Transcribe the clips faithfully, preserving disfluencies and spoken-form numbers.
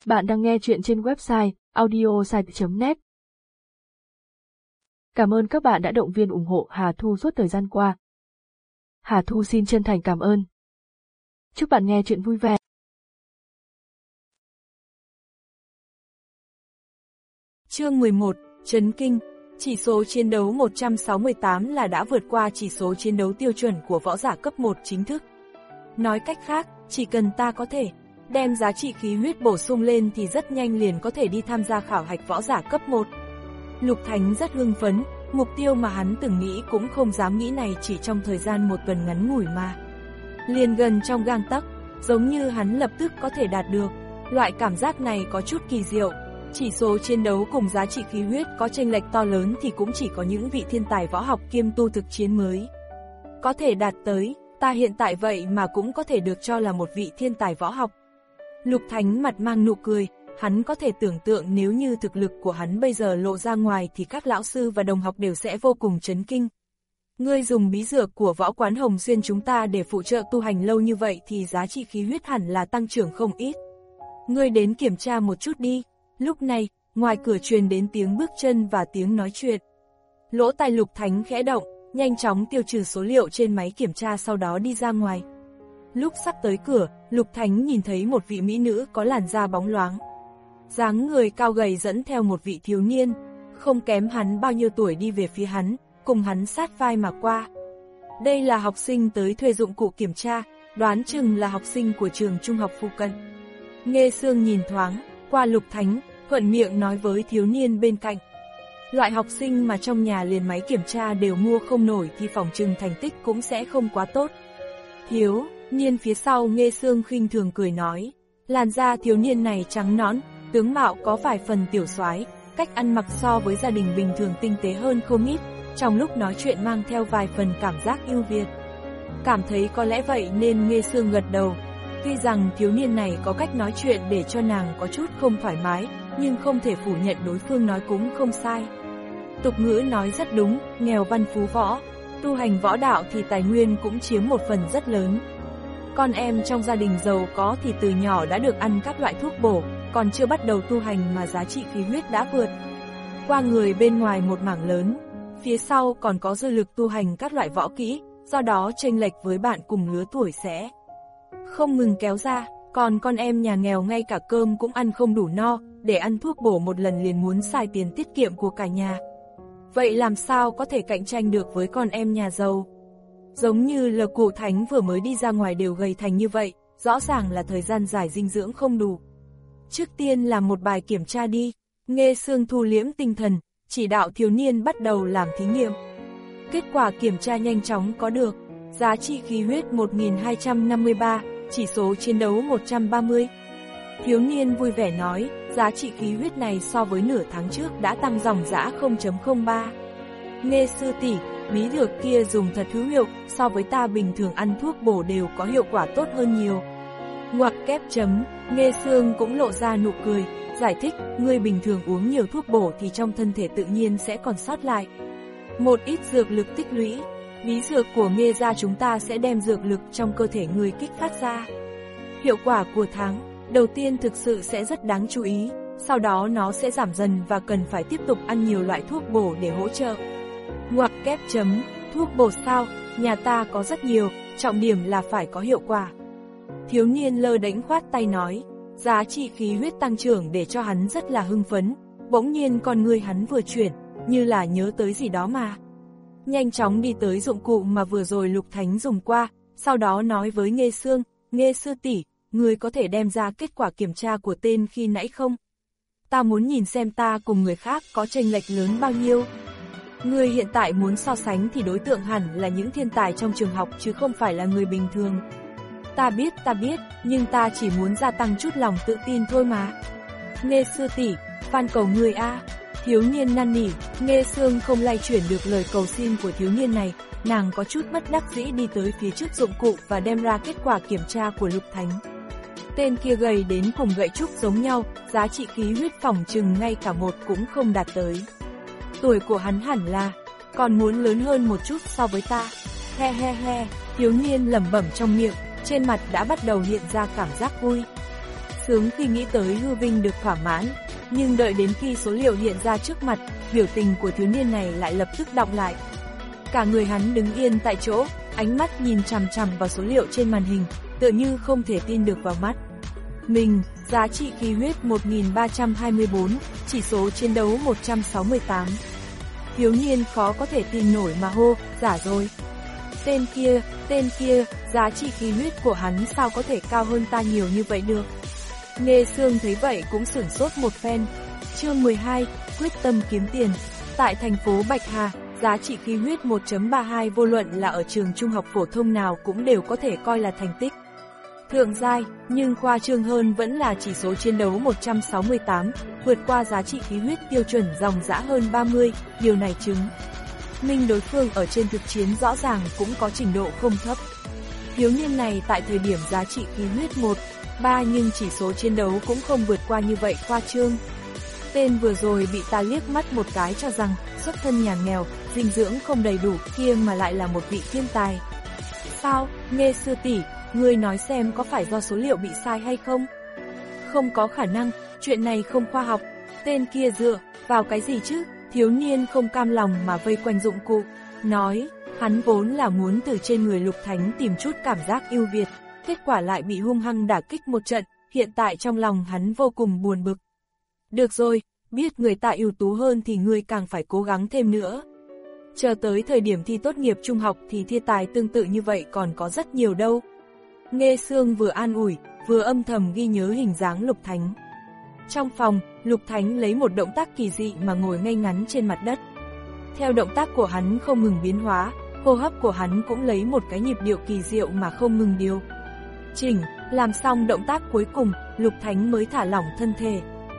Bạn đang nghe chuyện trên website audiosite chấm net. Cảm ơn các bạn đã động viên ủng hộ Hà Thu suốt thời gian qua. Hà Thu xin chân thành cảm ơn. Chúc bạn nghe chuyện vui vẻ. Chương mười một, Chấn kinh. Chỉ số chiến đấu một trăm sáu mươi tám là đã vượt qua chỉ số chiến đấu tiêu chuẩn của võ giả cấp một chính thức. Nói cách khác, chỉ cần ta có thể đem giá trị khí huyết bổ sung lên thì rất nhanh liền có thể đi tham gia khảo hạch võ giả cấp một. Lục Thánh rất hưng phấn, mục tiêu mà hắn từng nghĩ cũng không dám nghĩ này chỉ trong thời gian một tuần ngắn ngủi mà. Liền gần trong gang tấc, giống như hắn lập tức có thể đạt được. Loại cảm giác này có chút kỳ diệu. Chỉ số chiến đấu cùng giá trị khí huyết có chênh lệch to lớn thì cũng chỉ có những vị thiên tài võ học kiêm tu thực chiến mới có thể đạt tới. Ta hiện tại vậy mà cũng có thể được cho là một vị thiên tài võ học. Lục Thánh mặt mang nụ cười, hắn có thể tưởng tượng nếu như thực lực của hắn bây giờ lộ ra ngoài thì các lão sư và đồng học đều sẽ vô cùng chấn kinh. Ngươi dùng bí dược của võ quán Hồng Xuyên chúng ta để phụ trợ tu hành lâu như vậy thì giá trị khí huyết hẳn là tăng trưởng không ít. Ngươi đến kiểm tra một chút đi. Lúc này, ngoài cửa truyền đến tiếng bước chân và tiếng nói chuyện. Lỗ tai Lục Thánh khẽ động, nhanh chóng tiêu trừ số liệu trên máy kiểm tra sau đó đi ra ngoài. Lúc sắp tới cửa, Lục Thánh nhìn thấy một vị mỹ nữ có làn da bóng loáng. Dáng người cao gầy dẫn theo một vị thiếu niên, không kém hắn bao nhiêu tuổi đi về phía hắn, cùng hắn sát vai mà qua. Đây là học sinh tới thuê dụng cụ kiểm tra, đoán chừng là học sinh của trường trung học phụ cận. Nghê Sương nhìn thoáng qua Lục Thánh, thuận miệng nói với thiếu niên bên cạnh. Loại học sinh mà trong nhà liền máy kiểm tra đều mua không nổi thì phỏng chừng thành tích cũng sẽ không quá tốt. Thiếu niên phía sau Nghê Sương khinh thường cười nói, làn da thiếu niên này trắng nõn, tướng mạo có vài phần tiểu soái, cách ăn mặc so với gia đình bình thường tinh tế hơn không ít, trong lúc nói chuyện mang theo vài phần cảm giác ưu việt. Cảm thấy có lẽ vậy nên Nghê Sương gật đầu. Tuy rằng thiếu niên này có cách nói chuyện để cho nàng có chút không thoải mái, nhưng không thể phủ nhận đối phương nói cũng không sai. Tục ngữ nói rất đúng, nghèo văn phú võ, tu hành võ đạo thì tài nguyên cũng chiếm một phần rất lớn. Con em trong gia đình giàu có thì từ nhỏ đã được ăn các loại thuốc bổ, còn chưa bắt đầu tu hành mà giá trị khí huyết đã vượt qua người bên ngoài một mảng lớn. Phía sau còn có dư lực tu hành các loại võ kỹ, do đó chênh lệch với bạn cùng lứa tuổi sẽ không ngừng kéo ra, còn con em nhà nghèo ngay cả cơm cũng ăn không đủ no, để ăn thuốc bổ một lần liền muốn xài tiền tiết kiệm của cả nhà. Vậy làm sao có thể cạnh tranh được với con em nhà giàu? Giống như là cụ Thánh vừa mới đi ra ngoài đều gầy thành như vậy, rõ ràng là thời gian dài dinh dưỡng không đủ. Trước tiên làm một bài kiểm tra đi. Nghê Sương thu liễm tinh thần, chỉ đạo thiếu niên bắt đầu làm thí nghiệm. Kết quả kiểm tra nhanh chóng có được. Giá trị khí huyết một nghìn hai trăm năm mươi ba, chỉ số chiến đấu một trăm ba mươi. Thiếu niên vui vẻ nói, giá trị khí huyết này so với nửa tháng trước đã tăng dòng dã không phẩy không ba. Nghê sư tỷ, bí dược kia dùng thật hữu hiệu, so với ta bình thường ăn thuốc bổ đều có hiệu quả tốt hơn nhiều. Ngoặc kép chấm, Nghê Sương cũng lộ ra nụ cười, giải thích, ngươi bình thường uống nhiều thuốc bổ thì trong thân thể tự nhiên sẽ còn sót lại một ít dược lực tích lũy. Bí dược của Nghê gia chúng ta sẽ đem dược lực trong cơ thể người kích phát ra. Hiệu quả của tháng đầu tiên thực sự sẽ rất đáng chú ý, sau đó nó sẽ giảm dần và cần phải tiếp tục ăn nhiều loại thuốc bổ để hỗ trợ. Ngoặc kép chấm, thuốc bổ sao, nhà ta có rất nhiều, trọng điểm là phải có hiệu quả. Thiếu niên lơ đễnh khoát tay nói, giá trị khí huyết tăng trưởng để cho hắn rất là hưng phấn, bỗng nhiên con người hắn vừa chuyển, như là nhớ tới gì đó mà. Nhanh chóng đi tới dụng cụ mà vừa rồi Lục Thánh dùng qua, sau đó nói với Nghê Sương, Nghê sư tỷ, người có thể đem ra kết quả kiểm tra của tên khi nãy không? Ta muốn nhìn xem ta cùng người khác có chênh lệch lớn bao nhiêu. Người hiện tại muốn so sánh thì đối tượng hẳn là những thiên tài trong trường học chứ không phải là người bình thường. Ta biết, ta biết, nhưng ta chỉ muốn gia tăng chút lòng tự tin thôi mà. Nghê sư tỷ, van cầu người a. Thiếu niên năn nỉ. Nghê Sương không lay chuyển được lời cầu xin của thiếu niên này, nàng có chút bất đắc dĩ đi tới phía trước dụng cụ và đem ra kết quả kiểm tra của Lục Thánh. Tên kia gầy đến cùng gậy trúc giống nhau, giá trị khí huyết phỏng chừng ngay cả một cũng không đạt tới. Tuổi của hắn hẳn là còn muốn lớn hơn một chút so với ta. He he he, thiếu niên lẩm bẩm trong miệng, trên mặt đã bắt đầu hiện ra cảm giác vui. sướng khi nghĩ tới hư vinh được thỏa mãn, nhưng đợi đến khi số liệu hiện ra trước mặt, biểu tình của thiếu niên này lại lập tức đọng lại. Cả người hắn đứng yên tại chỗ, ánh mắt nhìn chằm chằm vào số liệu trên màn hình, tựa như không thể tin được vào mắt. Mình, giá trị khí huyết một nghìn ba trăm hai mươi tư, chỉ số chiến đấu một trăm sáu mươi tám. Thiếu niên khó có thể tin nổi mà hô, giả rồi. Tên kia, tên kia, giá trị khí huyết của hắn sao có thể cao hơn ta nhiều như vậy được. Nghe Sương thấy vậy cũng sửng sốt một phen. Chương mười hai, quyết tâm kiếm tiền. Tại thành phố Bạch Hà, giá trị khí huyết một chấm ba hai vô luận là ở trường trung học phổ thông nào cũng đều có thể coi là thành tích thượng giai, nhưng khoa trương hơn vẫn là chỉ số chiến đấu một trăm sáu mươi tám, vượt qua giá trị khí huyết tiêu chuẩn dòng dã hơn ba mươi, điều này chứng minh đối phương ở trên thực chiến rõ ràng cũng có trình độ không thấp. Thiếu niên này tại thời điểm giá trị khí huyết một, ba nhưng chỉ số chiến đấu cũng không vượt qua như vậy khoa trương. Tên vừa rồi bị ta liếc mắt một cái cho rằng xuất thân nhà nghèo, dinh dưỡng không đầy đủ kia mà lại là một vị thiên tài. Sao, Nghe sư tỷ, ngươi nói xem có phải do số liệu bị sai hay không? Không có khả năng, chuyện này không khoa học. Tên kia dựa vào cái gì chứ? Thiếu niên không cam lòng mà vây quanh dụng cụ, nói, hắn vốn là muốn từ trên người Lục Thánh tìm chút cảm giác ưu việt, kết quả lại bị hung hăng đả kích một trận, hiện tại trong lòng hắn vô cùng buồn bực. Được rồi, biết người ta ưu tú hơn thì ngươi càng phải cố gắng thêm nữa. Chờ tới thời điểm thi tốt nghiệp trung học thì thiên tài tương tự như vậy còn có rất nhiều đâu. Nghe Sương vừa an ủi, vừa âm thầm ghi nhớ hình dáng Lục Thánh. Trong phòng, Lục Thánh lấy một động tác kỳ dị mà ngồi ngay ngắn trên mặt đất. Theo động tác của hắn không ngừng biến hóa, hô hấp của hắn cũng lấy một cái nhịp điệu kỳ diệu mà không ngừng điều chỉnh. Làm xong động tác cuối cùng, Lục Thánh mới thả lỏng thân thể.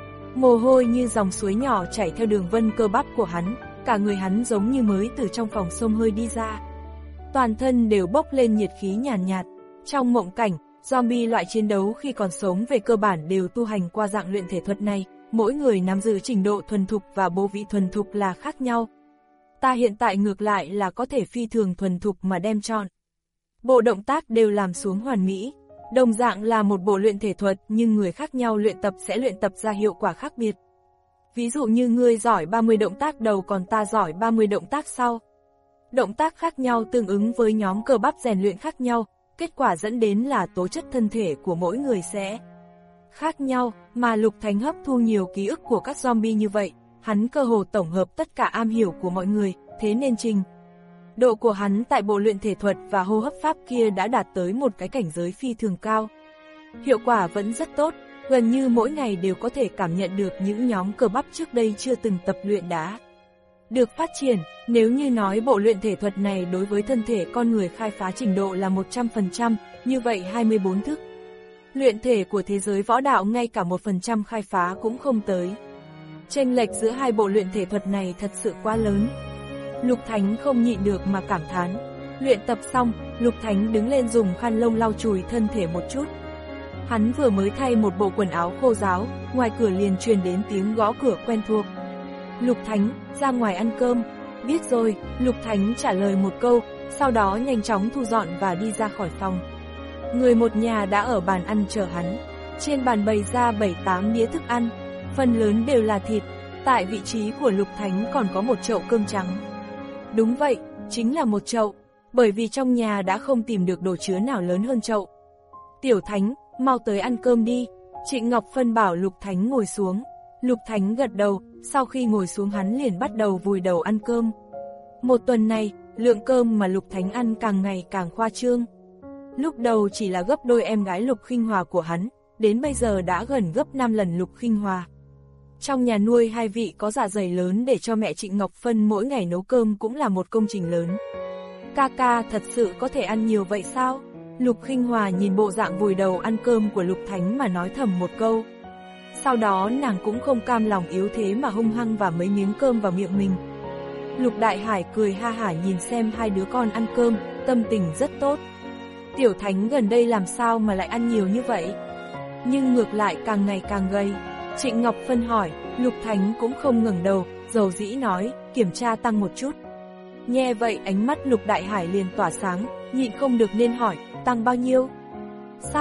Mồ hôi như dòng suối nhỏ chảy theo đường vân cơ bắp của hắn, cả người hắn giống như mới từ trong phòng xông hơi đi ra. Toàn thân đều bốc lên nhiệt khí nhàn nhạt, nhạt. Trong mộng cảnh, zombie loại chiến đấu khi còn sống về cơ bản đều tu hành qua dạng luyện thể thuật này, mỗi người nắm giữ trình độ thuần thục và bộ vị thuần thục là khác nhau. Ta hiện tại ngược lại là có thể phi thường thuần thục mà đem chọn bộ động tác đều làm xuống hoàn mỹ. Đồng dạng là một bộ luyện thể thuật nhưng người khác nhau luyện tập sẽ luyện tập ra hiệu quả khác biệt. Ví dụ như ngươi giỏi ba mươi động tác đầu còn ta giỏi ba mươi động tác sau. Động tác khác nhau tương ứng với nhóm cơ bắp rèn luyện khác nhau, kết quả dẫn đến là tố chất thân thể của mỗi người sẽ khác nhau, mà Lục Thánh hấp thu nhiều ký ức của các zombie như vậy, hắn cơ hồ tổng hợp tất cả am hiểu của mọi người, thế nên trình độ của hắn tại bộ luyện thể thuật và hô hấp pháp kia đã đạt tới một cái cảnh giới phi thường cao. Hiệu quả vẫn rất tốt, gần như mỗi ngày đều có thể cảm nhận được những nhóm cơ bắp trước đây chưa từng tập luyện đã được phát triển. Nếu như nói bộ luyện thể thuật này đối với thân thể con người khai phá trình độ là một trăm phần trăm, như vậy hai mươi tư thức luyện thể của thế giới võ đạo ngay cả một phần trăm khai phá cũng không tới. Chênh lệch giữa hai bộ luyện thể thuật này thật sự quá lớn. Lục Thánh không nhịn được mà cảm thán. Luyện tập xong, Lục Thánh đứng lên dùng khăn lông lau chùi thân thể một chút. Hắn vừa mới thay một bộ quần áo khô ráo, ngoài cửa liền truyền đến tiếng gõ cửa quen thuộc. Lục Thánh, ra ngoài ăn cơm. Biết rồi, Lục Thánh trả lời một câu, sau đó nhanh chóng thu dọn và đi ra khỏi phòng. Người một nhà đã ở bàn ăn chờ hắn. Trên bàn bày ra bảy tám đĩa thức ăn, phần lớn đều là thịt. Tại vị trí của Lục Thánh còn có một chậu cơm trắng. Đúng vậy, chính là một chậu, bởi vì trong nhà đã không tìm được đồ chứa nào lớn hơn chậu. Tiểu Thánh, mau tới ăn cơm đi. Trịnh Ngọc Phân bảo Lục Thánh ngồi xuống. Lục Thánh gật đầu, sau khi ngồi xuống hắn liền bắt đầu vùi đầu ăn cơm. Một tuần này, lượng cơm mà Lục Thánh ăn càng ngày càng khoa trương. Lúc đầu chỉ là gấp đôi em gái Lục Khinh Hòa của hắn, đến bây giờ đã gần gấp năm lần Lục Khinh Hòa. Trong nhà nuôi hai vị có dạ dày lớn để cho mẹ Trịnh Ngọc Phân mỗi ngày nấu cơm cũng là một công trình lớn. Ca ca thật sự có thể ăn nhiều vậy sao? Lục Khinh Hòa nhìn bộ dạng vùi đầu ăn cơm của Lục Thánh mà nói thầm một câu. Sau đó nàng cũng không cam lòng yếu thế mà hung hăng và mấy miếng cơm vào miệng mình. Lục Đại Hải cười ha hả nhìn xem hai đứa con ăn cơm, tâm tình rất tốt. Tiểu Thánh gần đây làm sao mà lại ăn nhiều như vậy? Nhưng ngược lại càng ngày càng gầy. Trịnh Ngọc Phân hỏi, Lục Thánh cũng không ngẩng đầu, dầu dĩ nói, kiểm tra tăng một chút. Nghe vậy ánh mắt Lục Đại Hải liền tỏa sáng, nhịn không được nên hỏi, tăng bao nhiêu? Sắp,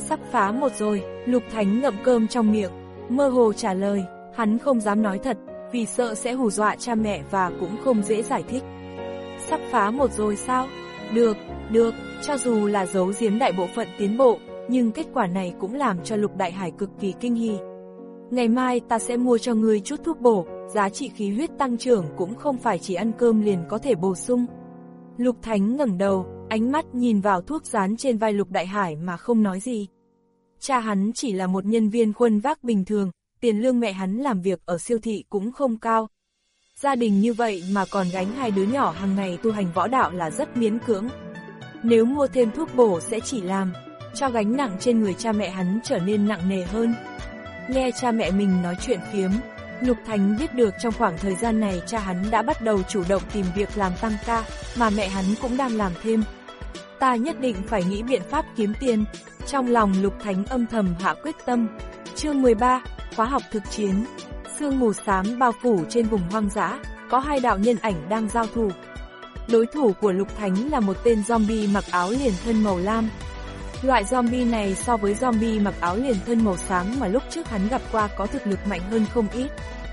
Sắp phá một rồi, Lục Thánh ngậm cơm trong miệng, mơ hồ trả lời, hắn không dám nói thật, vì sợ sẽ hù dọa cha mẹ và cũng không dễ giải thích. Sắp phá một rồi sao? Được, được, cho dù là giấu giếm đại bộ phận tiến bộ, nhưng kết quả này cũng làm cho Lục Đại Hải cực kỳ kinh hỉ. Ngày mai ta sẽ mua cho ngươi chút thuốc bổ, giá trị khí huyết tăng trưởng cũng không phải chỉ ăn cơm liền có thể bổ sung. Lục Thánh ngẩng đầu, ánh mắt nhìn vào thuốc dán trên vai Lục Đại Hải mà không nói gì. Cha hắn chỉ là một nhân viên khuân vác bình thường, tiền lương mẹ hắn làm việc ở siêu thị cũng không cao. Gia đình như vậy mà còn gánh hai đứa nhỏ hàng ngày tu hành võ đạo là rất miễn cưỡng. Nếu mua thêm thuốc bổ sẽ chỉ làm cho gánh nặng trên người cha mẹ hắn trở nên nặng nề hơn. Nghe cha mẹ mình nói chuyện phiếm, Lục Thánh biết được trong khoảng thời gian này cha hắn đã bắt đầu chủ động tìm việc làm tăng ca, mà mẹ hắn cũng đang làm thêm. Ta nhất định phải nghĩ biện pháp kiếm tiền. Trong lòng Lục Thánh âm thầm hạ quyết tâm. Chương mười ba, khóa học thực chiến. Sương mù xám bao phủ trên vùng hoang dã, có hai đạo nhân ảnh đang giao thủ. Đối thủ của Lục Thánh là một tên zombie mặc áo liền thân màu lam. Loại zombie này so với zombie mặc áo liền thân màu xám mà lúc trước hắn gặp qua có thực lực mạnh hơn không ít.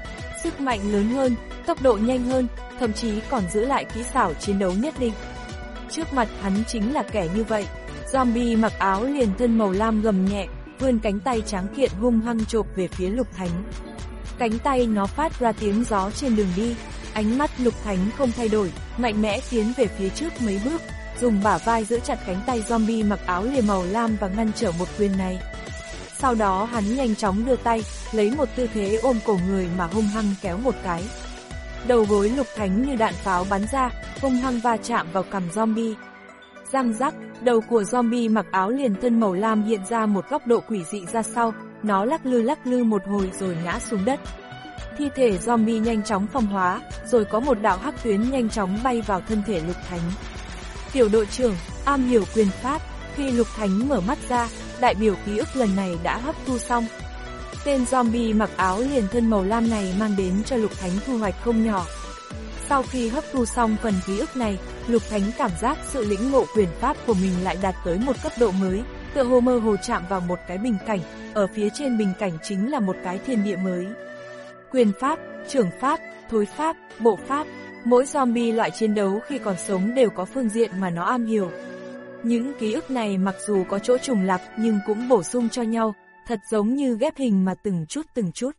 Sức mạnh lớn hơn, tốc độ nhanh hơn, thậm chí còn giữ lại kỹ xảo chiến đấu nhất định. Trước mặt hắn chính là kẻ như vậy. Zombie mặc áo liền thân màu lam gầm nhẹ, vươn cánh tay tráng kiện hung hăng chộp về phía Lục Thánh. Cánh tay nó phát ra tiếng gió trên đường đi, ánh mắt Lục Thánh không thay đổi, mạnh mẽ tiến về phía trước mấy bước, dùng bả vai giữ chặt cánh tay zombie mặc áo liền màu lam và ngăn trở một quyền này. Sau đó hắn nhanh chóng đưa tay, lấy một tư thế ôm cổ người mà hung hăng kéo một cái. Đầu gối Lục Thánh như đạn pháo bắn ra, hung hăng va chạm vào cằm zombie. Răng rắc, đầu của zombie mặc áo liền thân màu lam hiện ra một góc độ quỷ dị ra sau, nó lắc lư lắc lư một hồi rồi ngã xuống đất. Thi thể zombie nhanh chóng phong hóa, rồi có một đạo hắc tuyến nhanh chóng bay vào thân thể Lục Thánh. Tiểu đội trưởng, am hiểu quyền pháp, khi Lục Thánh mở mắt ra, đại biểu ký ức lần này đã hấp thu xong. Tên zombie mặc áo liền thân màu lam này mang đến cho Lục Thánh thu hoạch không nhỏ. Sau khi hấp thu xong phần ký ức này, Lục Thánh cảm giác sự lĩnh ngộ quyền pháp của mình lại đạt tới một cấp độ mới, tựa hồ mơ hồ chạm vào một cái bình cảnh, ở phía trên bình cảnh chính là một cái thiên địa mới. Quyền pháp, trưởng pháp, thối pháp, bộ pháp, mỗi zombie loại chiến đấu khi còn sống đều có phương diện mà nó am hiểu. Những ký ức này mặc dù có chỗ trùng lặp nhưng cũng bổ sung cho nhau, thật giống như ghép hình mà từng chút từng chút.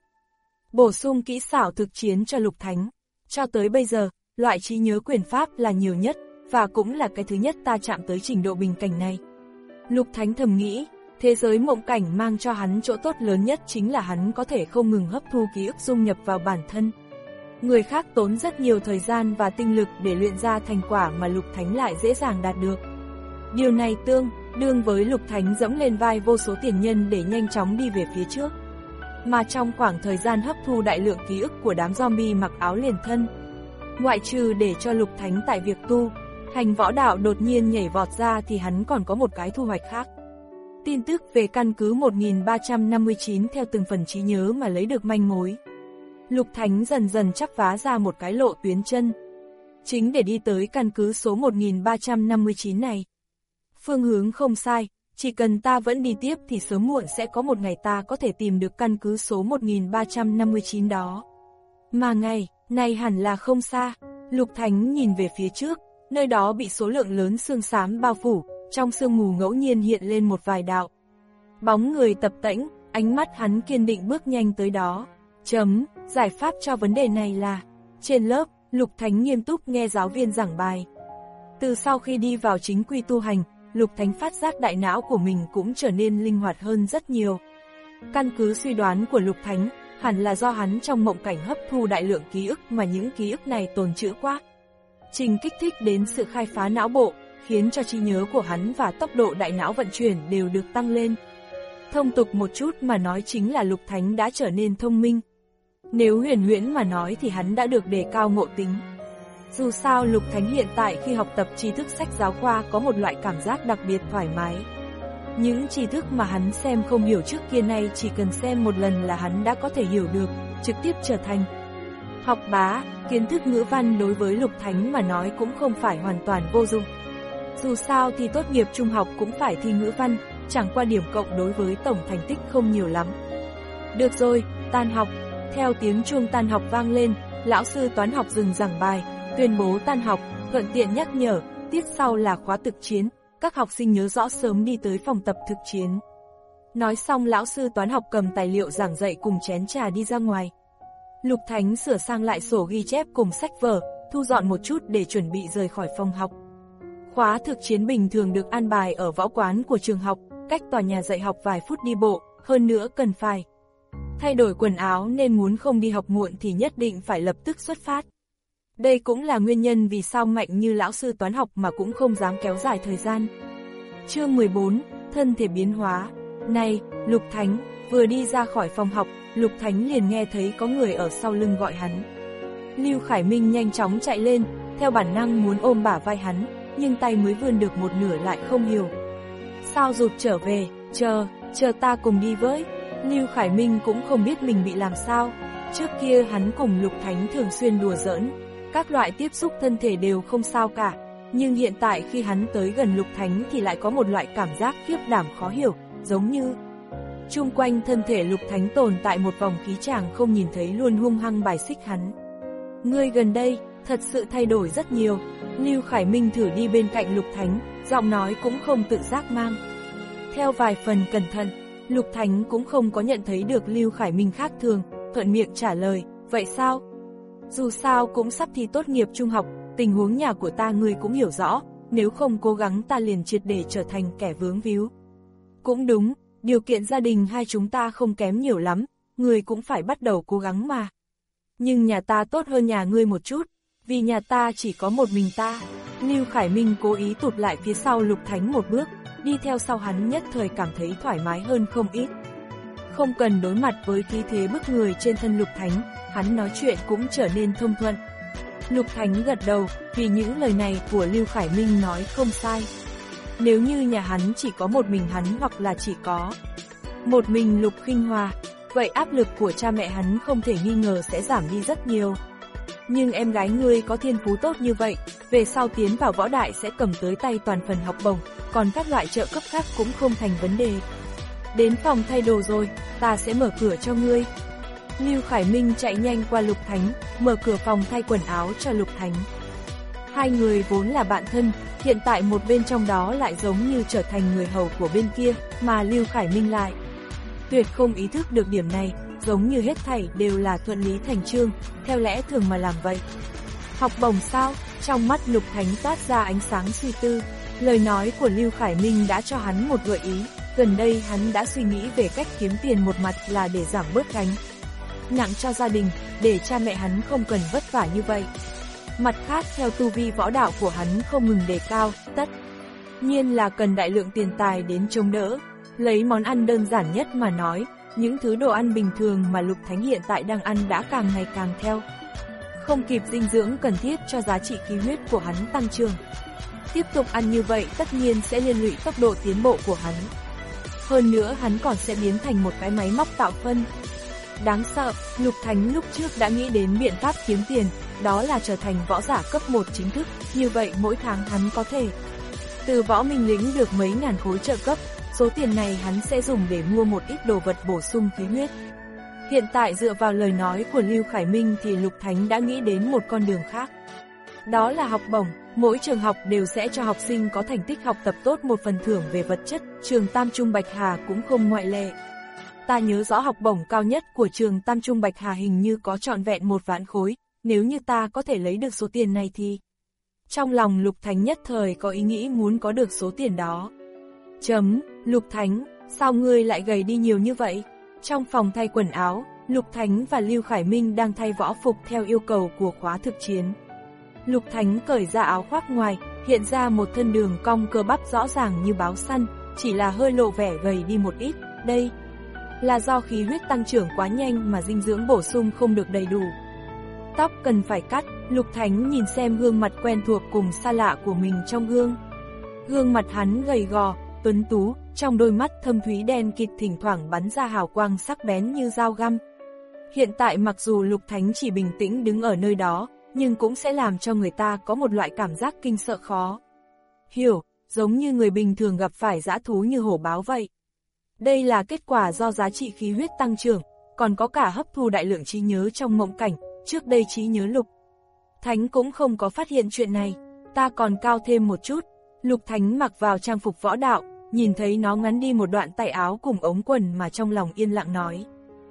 Bổ sung kỹ xảo thực chiến cho Lục Thánh. Cho tới bây giờ, loại trí nhớ quyền pháp là nhiều nhất, và cũng là cái thứ nhất ta chạm tới trình độ bình cảnh này. Lục Thánh thầm nghĩ, thế giới mộng cảnh mang cho hắn chỗ tốt lớn nhất chính là hắn có thể không ngừng hấp thu ký ức dung nhập vào bản thân. Người khác tốn rất nhiều thời gian và tinh lực để luyện ra thành quả mà Lục Thánh lại dễ dàng đạt được. Điều này tương đương với Lục Thánh dẫm lên vai vô số tiền nhân để nhanh chóng đi về phía trước. Mà trong khoảng thời gian hấp thu đại lượng ký ức của đám zombie mặc áo liền thân, ngoại trừ để cho Lục Thánh tại việc tu hành võ đạo đột nhiên nhảy vọt ra thì hắn còn có một cái thu hoạch khác. Tin tức về căn cứ một nghìn ba trăm năm mươi chín theo từng phần trí nhớ mà lấy được manh mối. Lục Thánh dần dần chắp vá ra một cái lộ tuyến chân, chính để đi tới căn cứ số một nghìn ba trăm năm mươi chín này. Phương hướng không sai, chỉ cần ta vẫn đi tiếp thì sớm muộn sẽ có một ngày ta có thể tìm được căn cứ số một nghìn ba trăm năm mươi chín đó. Mà ngày này hẳn là không xa. Lục Thánh nhìn về phía trước, nơi đó bị số lượng lớn sương xám bao phủ, trong sương mù ngẫu nhiên hiện lên một vài đạo bóng người tập tễnh, ánh mắt hắn kiên định bước nhanh tới đó. Chấm, giải pháp cho vấn đề này là, trên lớp, Lục Thánh nghiêm túc nghe giáo viên giảng bài. Từ sau khi đi vào chính quy tu hành, Lục Thánh phát giác đại não của mình cũng trở nên linh hoạt hơn rất nhiều. Căn cứ suy đoán của Lục Thánh, hẳn là do hắn trong mộng cảnh hấp thu đại lượng ký ức mà những ký ức này tồn trữ quá trình kích thích đến sự khai phá não bộ, khiến cho trí nhớ của hắn và tốc độ đại não vận chuyển đều được tăng lên. Thông tục một chút mà nói chính là Lục Thánh đã trở nên thông minh. Nếu huyền huyễn mà nói thì hắn đã được đề cao ngộ tính. Dù sao Lục Thánh hiện tại khi học tập tri thức sách giáo khoa có một loại cảm giác đặc biệt thoải mái. Những tri thức mà hắn xem không hiểu trước kia nay chỉ cần xem một lần là hắn đã có thể hiểu được, trực tiếp trở thành học bá. Kiến thức ngữ văn đối với Lục Thánh mà nói cũng không phải hoàn toàn vô dụng. Dù sao thì tốt nghiệp trung học cũng phải thi ngữ văn, chẳng qua điểm cộng đối với tổng thành tích không nhiều lắm. Được rồi, tan học. Theo tiếng chuông tan học vang lên, lão sư toán học dừng giảng bài, tuyên bố tan học, thuận tiện nhắc nhở, tiết sau là khóa thực chiến, các học sinh nhớ rõ sớm đi tới phòng tập thực chiến. Nói xong lão sư toán học cầm tài liệu giảng dạy cùng chén trà đi ra ngoài. Lục Thánh sửa sang lại sổ ghi chép cùng sách vở, thu dọn một chút để chuẩn bị rời khỏi phòng học. Khóa thực chiến bình thường được an bài ở võ quán của trường học, cách tòa nhà dạy học vài phút đi bộ, hơn nữa cần phải thay đổi quần áo nên muốn không đi học muộn thì nhất định phải lập tức xuất phát. Đây cũng là nguyên nhân vì sao mạnh như lão sư toán học mà cũng không dám kéo dài thời gian. Chương mười bốn, thân thể biến hóa. Này, Lục Thánh, vừa đi ra khỏi phòng học, Lục Thánh liền nghe thấy có người ở sau lưng gọi hắn. Lưu Khải Minh nhanh chóng chạy lên, theo bản năng muốn ôm bả vai hắn, nhưng tay mới vươn được một nửa lại không hiểu. Sao rụt trở về, chờ, chờ ta cùng đi với. Lưu Khải Minh cũng không biết mình bị làm sao. Trước kia hắn cùng Lục Thánh thường xuyên đùa giỡn, các loại tiếp xúc thân thể đều không sao cả. Nhưng hiện tại khi hắn tới gần Lục Thánh thì lại có một loại cảm giác khiếp đảm khó hiểu, giống như chung quanh thân thể Lục Thánh tồn tại một vòng khí tràng không nhìn thấy luôn hung hăng bài xích hắn. Ngươi gần đây, thật sự thay đổi rất nhiều. Lưu Khải Minh thử đi bên cạnh Lục Thánh, giọng nói cũng không tự giác mang theo vài phần cẩn thận. Lục Thánh cũng không có nhận thấy được Lưu Khải Minh khác thường, thuận miệng trả lời, vậy sao? Dù sao cũng sắp thi tốt nghiệp trung học, tình huống nhà của ta ngươi cũng hiểu rõ, nếu không cố gắng ta liền triệt để trở thành kẻ vướng víu. Cũng đúng, điều kiện gia đình hai chúng ta không kém nhiều lắm, ngươi cũng phải bắt đầu cố gắng mà. Nhưng nhà ta tốt hơn nhà ngươi một chút, vì nhà ta chỉ có một mình ta. Lưu Khải Minh cố ý tụt lại phía sau Lục Thánh một bước, đi theo sau hắn nhất thời cảm thấy thoải mái hơn không ít. Không cần đối mặt với khí thế bức người trên thân Lục Thánh, hắn nói chuyện cũng trở nên thông thuận. Lục Thánh gật đầu, vì những lời này của Lưu Khải Minh nói không sai. Nếu như nhà hắn chỉ có một mình hắn hoặc là chỉ có một mình Lục Khinh Hòa, vậy áp lực của cha mẹ hắn không thể nghi ngờ sẽ giảm đi rất nhiều. Nhưng em gái ngươi có thiên phú tốt như vậy, về sau tiến vào võ đại sẽ cầm tới tay toàn phần học bổng, còn các loại trợ cấp khác cũng không thành vấn đề. Đến phòng thay đồ rồi, ta sẽ mở cửa cho ngươi. Lưu Khải Minh chạy nhanh qua Lục Thánh, mở cửa phòng thay quần áo cho Lục Thánh. Hai người vốn là bạn thân, hiện tại một bên trong đó lại giống như trở thành người hầu của bên kia, mà Lưu Khải Minh lại tuyệt không ý thức được điểm này, giống như hết thảy đều là thuận lý thành chương, theo lẽ thường mà làm vậy. Học bổng sao? Trong mắt Lục Thánh toát ra ánh sáng suy tư, lời nói của Lưu Khải Minh đã cho hắn một gợi ý, gần đây hắn đã suy nghĩ về cách kiếm tiền, một mặt là để giảm bớt gánh nặng cho gia đình, để cha mẹ hắn không cần vất vả như vậy. Mặt khác theo tu vi võ đạo của hắn không ngừng đề cao, tất nhiên là cần đại lượng tiền tài đến chống đỡ. Lấy món ăn đơn giản nhất mà nói, những thứ đồ ăn bình thường mà Lục Thánh hiện tại đang ăn đã càng ngày càng theo không kịp dinh dưỡng cần thiết cho giá trị khí huyết của hắn tăng trưởng. Tiếp tục ăn như vậy tất nhiên sẽ liên lụy tốc độ tiến bộ của hắn. Hơn nữa hắn còn sẽ biến thành một cái máy móc tạo phân. Đáng sợ, Lục Thánh lúc trước đã nghĩ đến biện pháp kiếm tiền, đó là trở thành võ giả cấp một chính thức, như vậy mỗi tháng hắn có thể từ võ minh lĩnh được mấy ngàn khối trợ cấp, số tiền này hắn sẽ dùng để mua một ít đồ vật bổ sung khí huyết. Hiện tại dựa vào lời nói của Lưu Khải Minh thì Lục Thánh đã nghĩ đến một con đường khác. Đó là học bổng, mỗi trường học đều sẽ cho học sinh có thành tích học tập tốt một phần thưởng về vật chất, trường Tam Trung Bạch Hà cũng không ngoại lệ. Ta nhớ rõ học bổng cao nhất của trường Tam Trung Bạch Hà hình như có trọn vẹn một vạn khối, nếu như ta có thể lấy được số tiền này thì... Trong lòng Lục Thánh nhất thời có ý nghĩ muốn có được số tiền đó. Chấm, Lục Thánh, sao ngươi lại gầy đi nhiều như vậy? Trong phòng thay quần áo, Lục Thánh và Lưu Khải Minh đang thay võ phục theo yêu cầu của khóa thực chiến. Lục Thánh cởi ra áo khoác ngoài, hiện ra một thân đường cong cơ bắp rõ ràng như báo săn, chỉ là hơi lộ vẻ gầy đi một ít, đây là do khí huyết tăng trưởng quá nhanh mà dinh dưỡng bổ sung không được đầy đủ. Tóc cần phải cắt, Lục Thánh nhìn xem gương mặt quen thuộc cùng xa lạ của mình trong gương. Gương mặt hắn gầy gò, tuấn tú, trong đôi mắt thâm thúy đen kịt thỉnh thoảng bắn ra hào quang sắc bén như dao găm. Hiện tại mặc dù Lục Thánh chỉ bình tĩnh đứng ở nơi đó, nhưng cũng sẽ làm cho người ta có một loại cảm giác kinh sợ khó hiểu. giống như người bình thường gặp phải dã thú như hổ báo vậy. Đây là kết quả do giá trị khí huyết tăng trưởng, còn có cả hấp thu đại lượng trí nhớ trong mộng cảnh, trước đây trí nhớ Lục Thánh cũng không có phát hiện chuyện này, ta còn cao thêm một chút. Lục Thánh mặc vào trang phục võ đạo, nhìn thấy nó ngắn đi một đoạn tay áo cùng ống quần mà trong lòng yên lặng nói.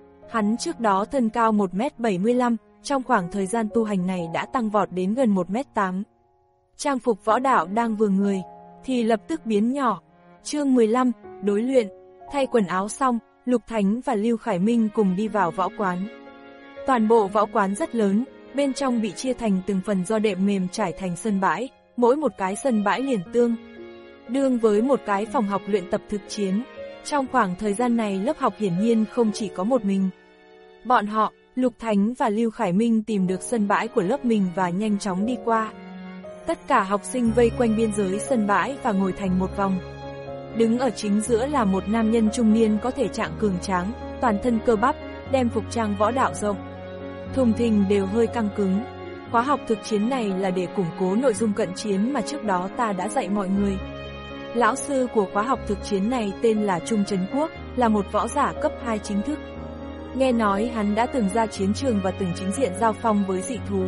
Hắn trước đó thân cao một mét bảy mươi lăm, trong khoảng thời gian tu hành này đã tăng vọt đến gần một mét tám. Trang phục võ đạo đang vừa người, thì lập tức biến nhỏ. Chương mười lăm, đối luyện. Thay quần áo xong, Lục Thánh và Lưu Khải Minh cùng đi vào võ quán. Toàn bộ võ quán rất lớn, bên trong bị chia thành từng phần do đệm mềm trải thành sân bãi, mỗi một cái sân bãi liền tương đương với một cái phòng học luyện tập thực chiến. Trong khoảng thời gian này lớp học hiển nhiên không chỉ có một mình. Bọn họ, Lục Thánh và Lưu Khải Minh tìm được sân bãi của lớp mình và nhanh chóng đi qua. Tất cả học sinh vây quanh biên giới sân bãi và ngồi thành một vòng. Đứng ở chính giữa là một nam nhân trung niên có thể trạng cường tráng, toàn thân cơ bắp, đem phục trang võ đạo rộng thùng thình đều hơi căng cứng. Khóa học thực chiến này là để củng cố nội dung cận chiến mà trước đó ta đã dạy mọi người. Lão sư của khóa học thực chiến này tên là Trung Trấn Quốc, là một võ giả cấp hai chính thức. Nghe nói hắn đã từng ra chiến trường và từng chính diện giao phong với dị thú.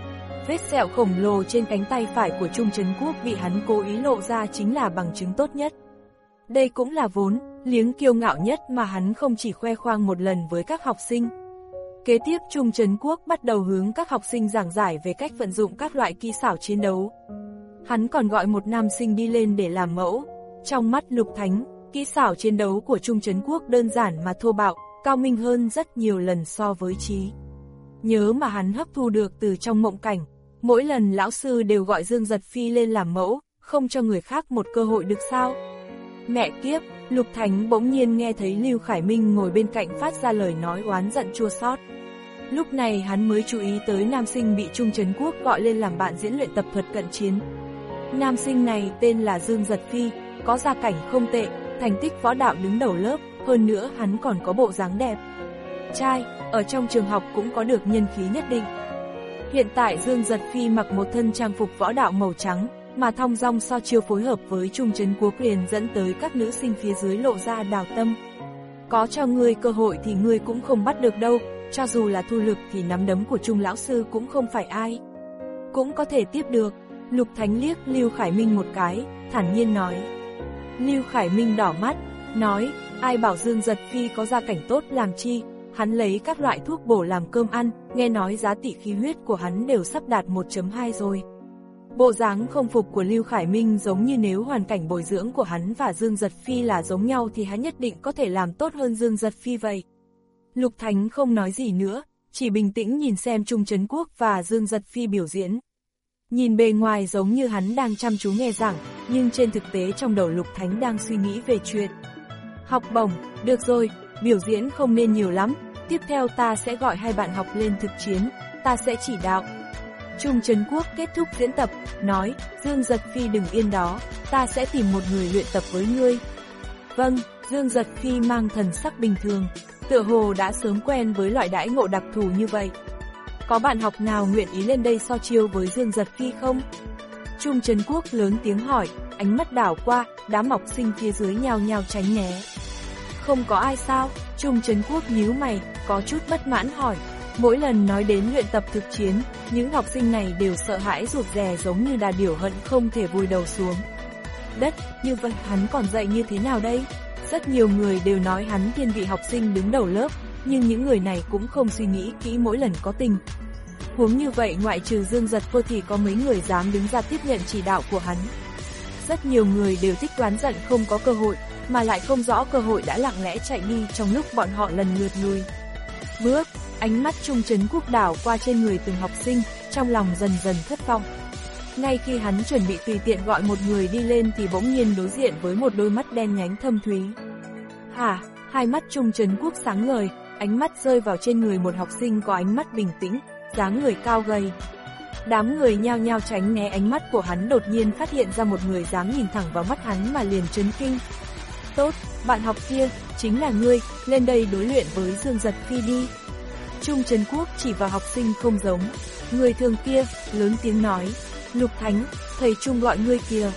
Vết sẹo khổng lồ trên cánh tay phải của Trung Trấn Quốc bị hắn cố ý lộ ra chính là bằng chứng tốt nhất. Đây cũng là vốn liếng kiêu ngạo nhất mà hắn không chỉ khoe khoang một lần với các học sinh. Kế tiếp Trung Trấn Quốc bắt đầu hướng các học sinh giảng giải về cách vận dụng các loại kỹ xảo chiến đấu. Hắn còn gọi một nam sinh đi lên để làm mẫu. Trong mắt Lục Thánh, kỹ xảo chiến đấu của Trung Trấn Quốc đơn giản mà thô bạo, cao minh hơn rất nhiều lần so với trí nhớ mà hắn hấp thu được từ trong mộng cảnh. Mỗi lần lão sư đều gọi Dương Giật Phi lên làm mẫu, không cho người khác một cơ hội được sao? Mẹ kiếp, Lục Thánh bỗng nhiên nghe thấy Lưu Khải Minh ngồi bên cạnh phát ra lời nói oán giận chua xót. Lúc này hắn mới chú ý tới nam sinh bị Trung Trấn Quốc gọi lên làm bạn diễn luyện tập thuật cận chiến. Nam sinh này tên là Dương Giật Phi, có gia cảnh không tệ, thành tích võ đạo đứng đầu lớp, hơn nữa hắn còn có bộ dáng đẹp trai, ở trong trường học cũng có được nhân khí nhất định. Hiện tại Dương Giật Phi mặc một thân trang phục võ đạo màu trắng, mà thong dong so chiêu phối hợp với Trung Trấn Quốc liền dẫn tới các nữ sinh phía dưới lộ ra đào tâm. Có cho ngươi cơ hội thì ngươi cũng không bắt được đâu, cho dù là thu lực thì nắm đấm của Trung lão sư cũng không phải ai cũng có thể tiếp được. Lục Thánh liếc Lưu Khải Minh một cái, thản nhiên nói. Lưu Khải Minh đỏ mắt, nói, ai bảo Dương Giật Phi có gia cảnh tốt làm chi, hắn lấy các loại thuốc bổ làm cơm ăn, nghe nói giá trị khí huyết của hắn đều sắp đạt một chấm hai rồi. Bộ dáng không phục của Lưu Khải Minh giống như nếu hoàn cảnh bồi dưỡng của hắn và Dương Giật Phi là giống nhau thì hắn nhất định có thể làm tốt hơn Dương Giật Phi vậy. Lục Thánh không nói gì nữa, chỉ bình tĩnh nhìn xem Trung Trấn Quốc và Dương Giật Phi biểu diễn. Nhìn bề ngoài giống như hắn đang chăm chú nghe giảng, nhưng trên thực tế trong đầu Lục Thánh đang suy nghĩ về chuyện học bổng. Được rồi, biểu diễn không nên nhiều lắm, tiếp theo ta sẽ gọi hai bạn học lên thực chiến, ta sẽ chỉ đạo. Trung Trấn Quốc kết thúc diễn tập, nói, Dương Giật Phi đừng yên đó, ta sẽ tìm một người luyện tập với ngươi. Vâng, Dương Giật Phi mang thần sắc bình thường, tựa hồ đã sớm quen với loại đãi ngộ đặc thù như vậy. Có bạn học nào nguyện ý lên đây so chiêu với Dương Giật Phi không? Trung Trấn Quốc lớn tiếng hỏi, ánh mắt đảo qua, đám học sinh phía dưới nhao nhao tránh né. Không có ai sao? Trung Trấn Quốc nhíu mày, có chút bất mãn hỏi. Mỗi lần nói đến luyện tập thực chiến, những học sinh này đều sợ hãi rụt rè giống như đà điểu hận không thể vùi đầu xuống đất. Như vậy hắn còn dạy như thế nào đây? Rất nhiều người đều nói hắn thiên vị học sinh đứng đầu lớp, nhưng những người này cũng không suy nghĩ kỹ mỗi lần có tình huống như vậy, ngoại trừ Dương Giật Phi thì có mấy người dám đứng ra tiếp nhận chỉ đạo của hắn. Rất nhiều người đều thích đoán giận không có cơ hội, mà lại không rõ cơ hội đã lặng lẽ chạy đi trong lúc bọn họ lần lượt lùi bước. Ánh mắt Trung Trấn Quốc đảo qua trên người từng học sinh, trong lòng dần dần thất vọng. Ngay khi hắn chuẩn bị tùy tiện gọi một người đi lên thì bỗng nhiên đối diện với một đôi mắt đen nhánh thâm thúy. Hả? Hai mắt Trung Trấn Quốc sáng ngời, ánh mắt rơi vào trên người một học sinh có ánh mắt bình tĩnh, dáng người cao gầy. Đám người nhao nhao tránh né ánh mắt của hắn, đột nhiên phát hiện ra một người dám nhìn thẳng vào mắt hắn mà liền chấn kinh. Tốt, bạn học kia, chính là ngươi, lên đây đối luyện với Dương Giật Phi đi. Trung Trấn Quốc chỉ vào học sinh không giống người thường kia, lớn tiếng nói, Lục Thánh, thầy Trung gọi ngươi kìa.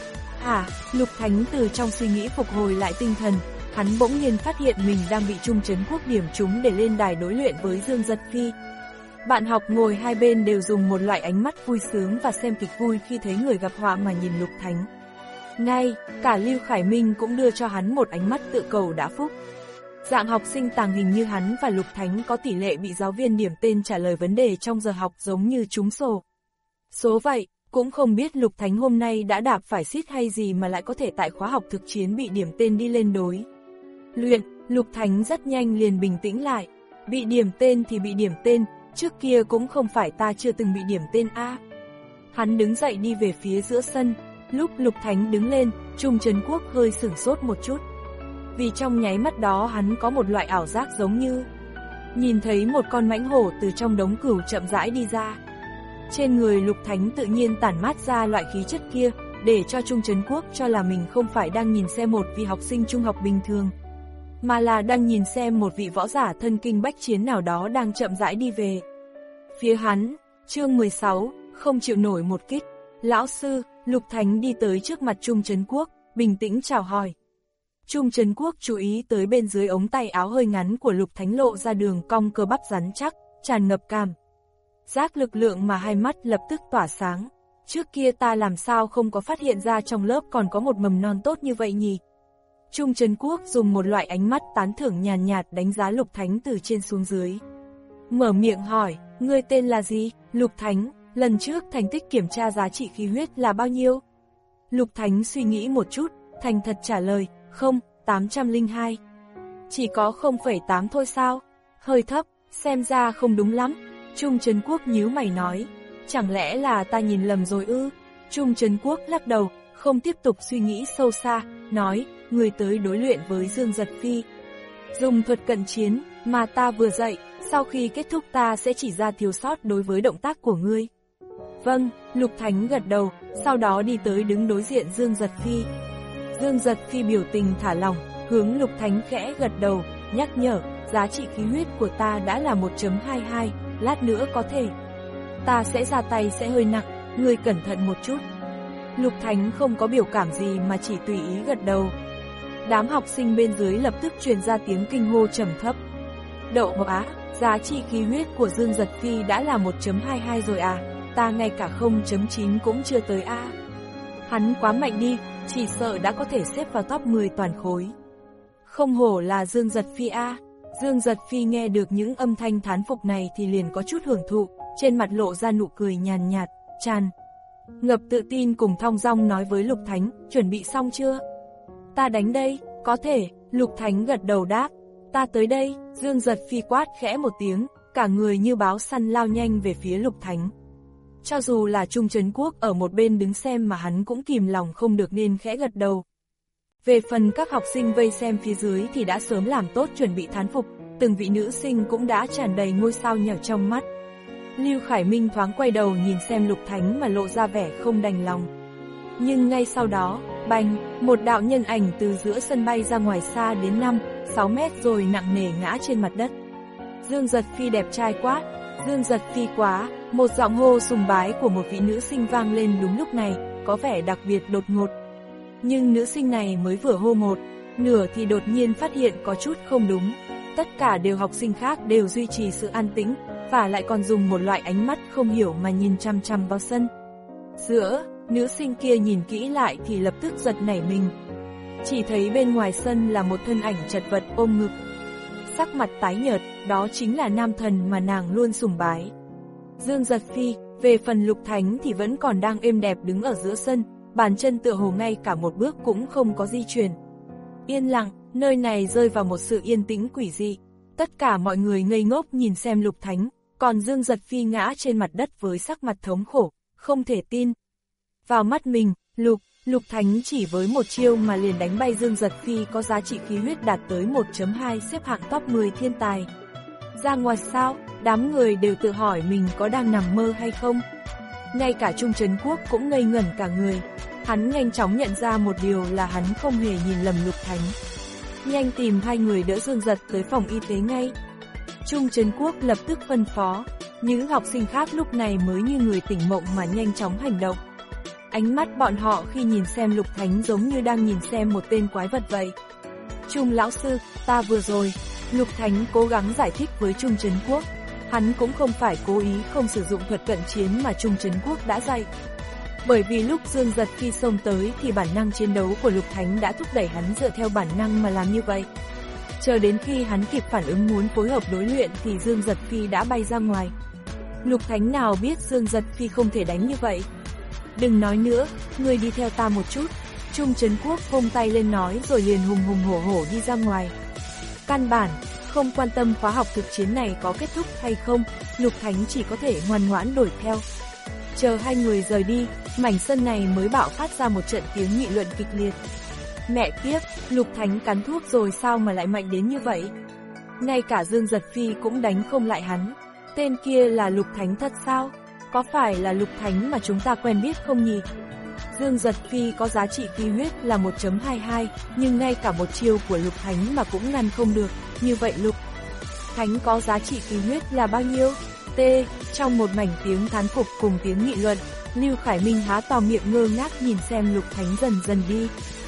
Hả? Lục Thánh từ trong suy nghĩ phục hồi lại tinh thần, hắn bỗng nhiên phát hiện mình đang bị Trung Trấn Quốc điểm trúng để lên đài đối luyện với Dương Giật Phi. Bạn học ngồi hai bên đều dùng một loại ánh mắt vui sướng và xem kịch vui khi thấy người gặp họa mà nhìn Lục Thánh. Ngay, cả Lưu Khải Minh cũng đưa cho hắn một ánh mắt tự cầu đã phúc. Dạng học sinh tàng hình như hắn và Lục Thánh có tỷ lệ bị giáo viên điểm tên trả lời vấn đề trong giờ học giống như trúng sổ. Số vậy, cũng không biết Lục Thánh hôm nay đã đạp phải xít hay gì mà lại có thể tại khóa học thực chiến bị điểm tên đi lên đối luyện. Lục Thánh rất nhanh liền bình tĩnh lại. Bị điểm tên thì bị điểm tên, trước kia cũng không phải ta chưa từng bị điểm tên a. Hắn đứng dậy đi về phía giữa sân. Lúc Lục Thánh đứng lên, Trung Trấn Quốc hơi sửng sốt một chút. Vì trong nháy mắt đó hắn có một loại ảo giác giống như nhìn thấy một con mãnh hổ từ trong đống cừu chậm rãi đi ra. Trên người Lục Thánh tự nhiên tản mát ra loại khí chất kia, để cho Trung Trấn Quốc cho là mình không phải đang nhìn xem một vị học sinh trung học bình thường, mà là đang nhìn xem một vị võ giả thân kinh bách chiến nào đó đang chậm rãi đi về phía hắn. Chương mười sáu, không chịu nổi một kích. Lão sư, Lục Thánh đi tới trước mặt Trung Trấn Quốc, bình tĩnh chào hỏi. Trung Trấn Quốc chú ý tới bên dưới ống tay áo hơi ngắn của Lục Thánh lộ ra đường cong cơ bắp rắn chắc, tràn ngập cảm giác lực lượng mà hai mắt lập tức tỏa sáng. Trước kia ta làm sao không có phát hiện ra trong lớp còn có một mầm non tốt như vậy nhỉ? Trung Trấn Quốc dùng một loại ánh mắt tán thưởng nhàn nhạt đánh giá Lục Thánh từ trên xuống dưới. Mở miệng hỏi, ngươi tên là gì? Lục Thánh, lần trước thành tích kiểm tra giá trị khí huyết là bao nhiêu? Lục Thánh suy nghĩ một chút, thành thật trả lời, không, tám trăm lẻ hai. Chỉ có không phẩy tám thôi sao? Hơi thấp, xem ra không đúng lắm. Trung Trấn Quốc nhíu mày nói, chẳng lẽ là ta nhìn lầm rồi ư? Trung Trấn Quốc lắc đầu, không tiếp tục suy nghĩ sâu xa, nói, người tới đối luyện với Dương Giật Phi. Dùng thuật cận chiến, mà ta vừa dạy, sau khi kết thúc ta sẽ chỉ ra thiếu sót đối với động tác của ngươi. Vâng, Lục Thánh gật đầu, sau đó đi tới đứng đối diện Dương Giật Phi. Dương Giật Phi biểu tình thả lỏng, hướng Lục Thánh khẽ gật đầu, nhắc nhở, giá trị khí huyết của ta đã là một chấm hai hai, lát nữa có thể ta sẽ ra tay sẽ hơi nặng, ngươi cẩn thận một chút. Lục Thánh không có biểu cảm gì mà chỉ tùy ý gật đầu. Đám học sinh bên dưới lập tức truyền ra tiếng kinh hô trầm thấp. Đậu á, giá trị khí huyết của Dương Giật Phi đã là một chấm hai hai rồi à, ta ngay cả không chấm chín cũng chưa tới a. À. Hắn quá mạnh đi, chỉ sợ đã có thể xếp vào top mười toàn khối. Không hổ là Dương Giật Phi a. À. Dương Giật Phi nghe được những âm thanh thán phục này thì liền có chút hưởng thụ, trên mặt lộ ra nụ cười nhàn nhạt, tràn ngập tự tin cùng thong dong nói với Lục Thánh, chuẩn bị xong chưa? Ta đánh đây, có thể. Lục Thánh gật đầu đáp, ta tới đây. Dương Giật Phi quát khẽ một tiếng, cả người như báo săn lao nhanh về phía Lục Thánh. Cho dù là Trung Trấn Quốc ở một bên đứng xem mà hắn cũng kìm lòng không được nên khẽ gật đầu. Về phần các học sinh vây xem phía dưới thì đã sớm làm tốt chuẩn bị thán phục, từng vị nữ sinh cũng đã tràn đầy ngôi sao nhỏ trong mắt. Lưu Khải Minh thoáng quay đầu nhìn xem Lục Thánh mà lộ ra vẻ không đành lòng. Nhưng ngay sau đó, bành, một đạo nhân ảnh từ giữa sân bay ra ngoài xa đến năm, sáu mét rồi nặng nề ngã trên mặt đất. Dương Giật Phi đẹp trai quá, Dương Giật Phi quá, một giọng hô sùng bái của một vị nữ sinh vang lên đúng lúc này, có vẻ đặc biệt đột ngột. Nhưng nữ sinh này mới vừa hô một nửa thì đột nhiên phát hiện có chút không đúng. Tất cả đều học sinh khác đều duy trì sự an tĩnh, và lại còn dùng một loại ánh mắt không hiểu mà nhìn chăm chăm vào sân. Giữa, nữ sinh kia nhìn kỹ lại thì lập tức giật nảy mình. Chỉ thấy bên ngoài sân là một thân ảnh chật vật ôm ngực, sắc mặt tái nhợt, đó chính là nam thần mà nàng luôn sùng bái. Dương Giật Phi, về phần Lục Thánh thì vẫn còn đang êm đẹp đứng ở giữa sân, bàn chân tựa hồ ngay cả một bước cũng không có di chuyển. Yên lặng, nơi này rơi vào một sự yên tĩnh quỷ dị. Tất cả mọi người ngây ngốc nhìn xem Lục Thánh, còn Dương Giật Phi ngã trên mặt đất với sắc mặt thống khổ, không thể tin. Vào mắt mình, Lục, Lục Thánh chỉ với một chiêu mà liền đánh bay Dương Giật Phi có giá trị khí huyết đạt tới một chấm hai xếp hạng top mười thiên tài. Ra ngoài sao, đám người đều tự hỏi mình có đang nằm mơ hay không. Ngay cả Trung Trấn Quốc cũng ngây ngẩn cả người. Hắn nhanh chóng nhận ra một điều là hắn không hề nhìn lầm Lục Thánh. Nhanh tìm hai người đỡ Dương Giật tới phòng y tế ngay. Trung Trấn Quốc lập tức phân phó. Những học sinh khác lúc này mới như người tỉnh mộng mà nhanh chóng hành động. Ánh mắt bọn họ khi nhìn xem Lục Thánh giống như đang nhìn xem một tên quái vật vậy. Trung lão sư, ta vừa rồi, Lục Thánh cố gắng giải thích với Trung Trấn Quốc. Hắn cũng không phải cố ý không sử dụng thuật cận chiến mà Trung Trấn Quốc đã dạy. Bởi vì lúc Dương Giật Phi xông tới thì bản năng chiến đấu của Lục Thánh đã thúc đẩy hắn dựa theo bản năng mà làm như vậy. Chờ đến khi hắn kịp phản ứng muốn phối hợp đối luyện thì Dương Giật Phi đã bay ra ngoài. Lục Thánh nào biết Dương Giật Phi không thể đánh như vậy. Đừng nói nữa, ngươi đi theo ta một chút. Trung Trấn Quốc vung tay lên nói rồi liền hùng hùng hổ hổ đi ra ngoài. Căn bản, không quan tâm khóa học thực chiến này có kết thúc hay không, Lục Thánh chỉ có thể ngoan ngoãn đuổi theo. Chờ hai người rời đi, mảnh sân này mới bạo phát ra một trận tiếng nghị luận kịch liệt. Mẹ kiếp, Lục Thánh cắn thuốc rồi sao mà lại mạnh đến như vậy? Ngay cả Dương Giật Phi cũng đánh không lại hắn. Tên kia là Lục Thánh thật sao? Có phải là Lục Thánh mà chúng ta quen biết không nhỉ? Dương Giật Phi có giá trị khí huyết là một chấm hai hai, nhưng ngay cả một chiêu của Lục Thánh mà cũng ngăn không được. Như vậy Lục Thánh có giá trị khí huyết là bao nhiêu? T. Trong một mảnh tiếng thán phục cùng tiếng nghị luận, Lưu Khải Minh há to miệng ngơ ngác nhìn xem Lục Thánh dần dần đi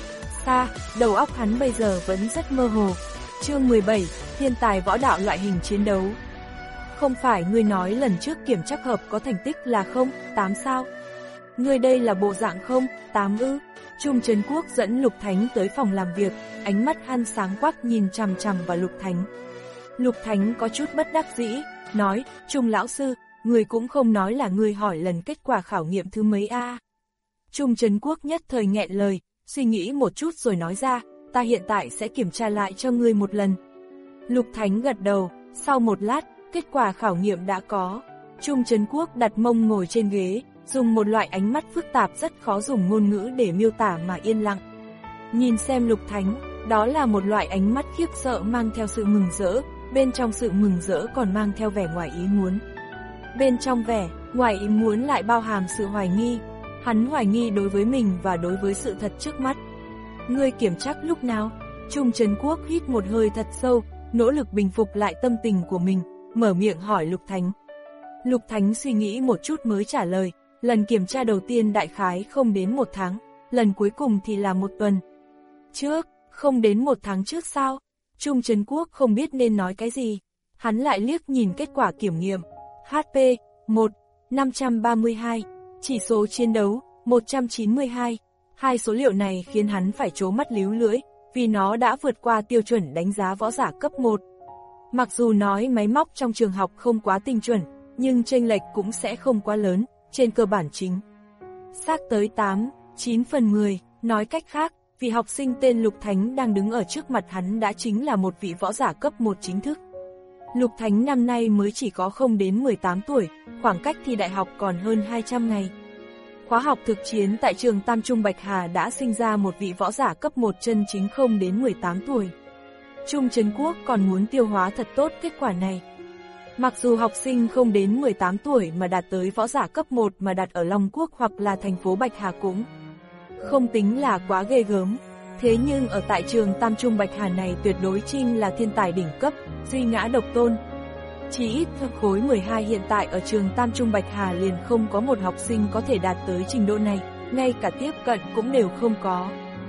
xa, đầu óc hắn bây giờ vẫn rất mơ hồ. Chương mười bảy, thiên tài võ đạo loại hình chiến đấu. Không phải ngươi nói lần trước kiểm trắc hợp có thành tích là không, tám sao? Ngươi đây là bộ dạng không, tám ư? Trung Trấn Quốc dẫn Lục Thánh tới phòng làm việc, ánh mắt hắn sáng quắc nhìn chằm chằm vào Lục Thánh. Lục Thánh có chút bất đắc dĩ, nói, Trung lão sư, người cũng không nói là người hỏi lần kết quả khảo nghiệm thứ mấy a? À? Trung Trấn Quốc nhất thời nghẹn lời, suy nghĩ một chút rồi nói ra, ta hiện tại sẽ kiểm tra lại cho ngươi một lần. Lục Thánh gật đầu, sau một lát, kết quả khảo nghiệm đã có. Trung Trấn Quốc đặt mông ngồi trên ghế, dùng một loại ánh mắt phức tạp rất khó dùng ngôn ngữ để miêu tả mà yên lặng. Nhìn xem Lục Thánh, đó là một loại ánh mắt khiếp sợ mang theo sự mừng rỡ, bên trong sự mừng rỡ còn mang theo vẻ ngoài ý muốn. Bên trong vẻ, ngoài ý muốn lại bao hàm sự hoài nghi. Hắn hoài nghi đối với mình và đối với sự thật trước mắt. Ngươi kiểm trắc lúc nào? Trung Trấn Quốc hít một hơi thật sâu, nỗ lực bình phục lại tâm tình của mình, mở miệng hỏi Lục Thánh. Lục Thánh suy nghĩ một chút mới trả lời, lần kiểm tra đầu tiên đại khái không đến một tháng, lần cuối cùng thì là một tuần. Trước, không đến một tháng trước sao? Trung Trấn Quốc không biết nên nói cái gì. Hắn lại liếc nhìn kết quả kiểm nghiệm. hát pê, một, năm trăm ba mươi hai. Chỉ số chiến đấu, một trăm chín mươi hai. Hai số liệu này khiến hắn phải trố mắt líu lưỡi, vì nó đã vượt qua tiêu chuẩn đánh giá võ giả cấp một. Mặc dù nói máy móc trong trường học không quá tinh chuẩn, nhưng chênh lệch cũng sẽ không quá lớn, trên cơ bản chính xác tới tám, chín phần mười. Nói cách khác, vị học sinh tên Lục Thánh đang đứng ở trước mặt hắn đã chính là một vị võ giả cấp một chính thức. Lục Thánh năm nay mới chỉ có không đến mười tám tuổi, khoảng cách thi đại học còn hơn hai trăm ngày. Khóa học thực chiến tại trường Tam Trung Bạch Hà đã sinh ra một vị võ giả cấp một chân chính không đến mười tám tuổi. Trung Trấn Quốc còn muốn tiêu hóa thật tốt kết quả này. Mặc dù học sinh không đến mười tám tuổi mà đạt tới võ giả cấp một mà đặt ở Long Quốc hoặc là thành phố Bạch Hà cũng không tính là quá ghê gớm. Thế nhưng ở tại trường Tam Trung Bạch Hà này tuyệt đối trinh là thiên tài đỉnh cấp, duy ngã độc tôn. Chỉ ít khối mười hai hiện tại ở trường Tam Trung Bạch Hà liền không có một học sinh có thể đạt tới trình độ này, ngay cả tiếp cận cũng đều không có.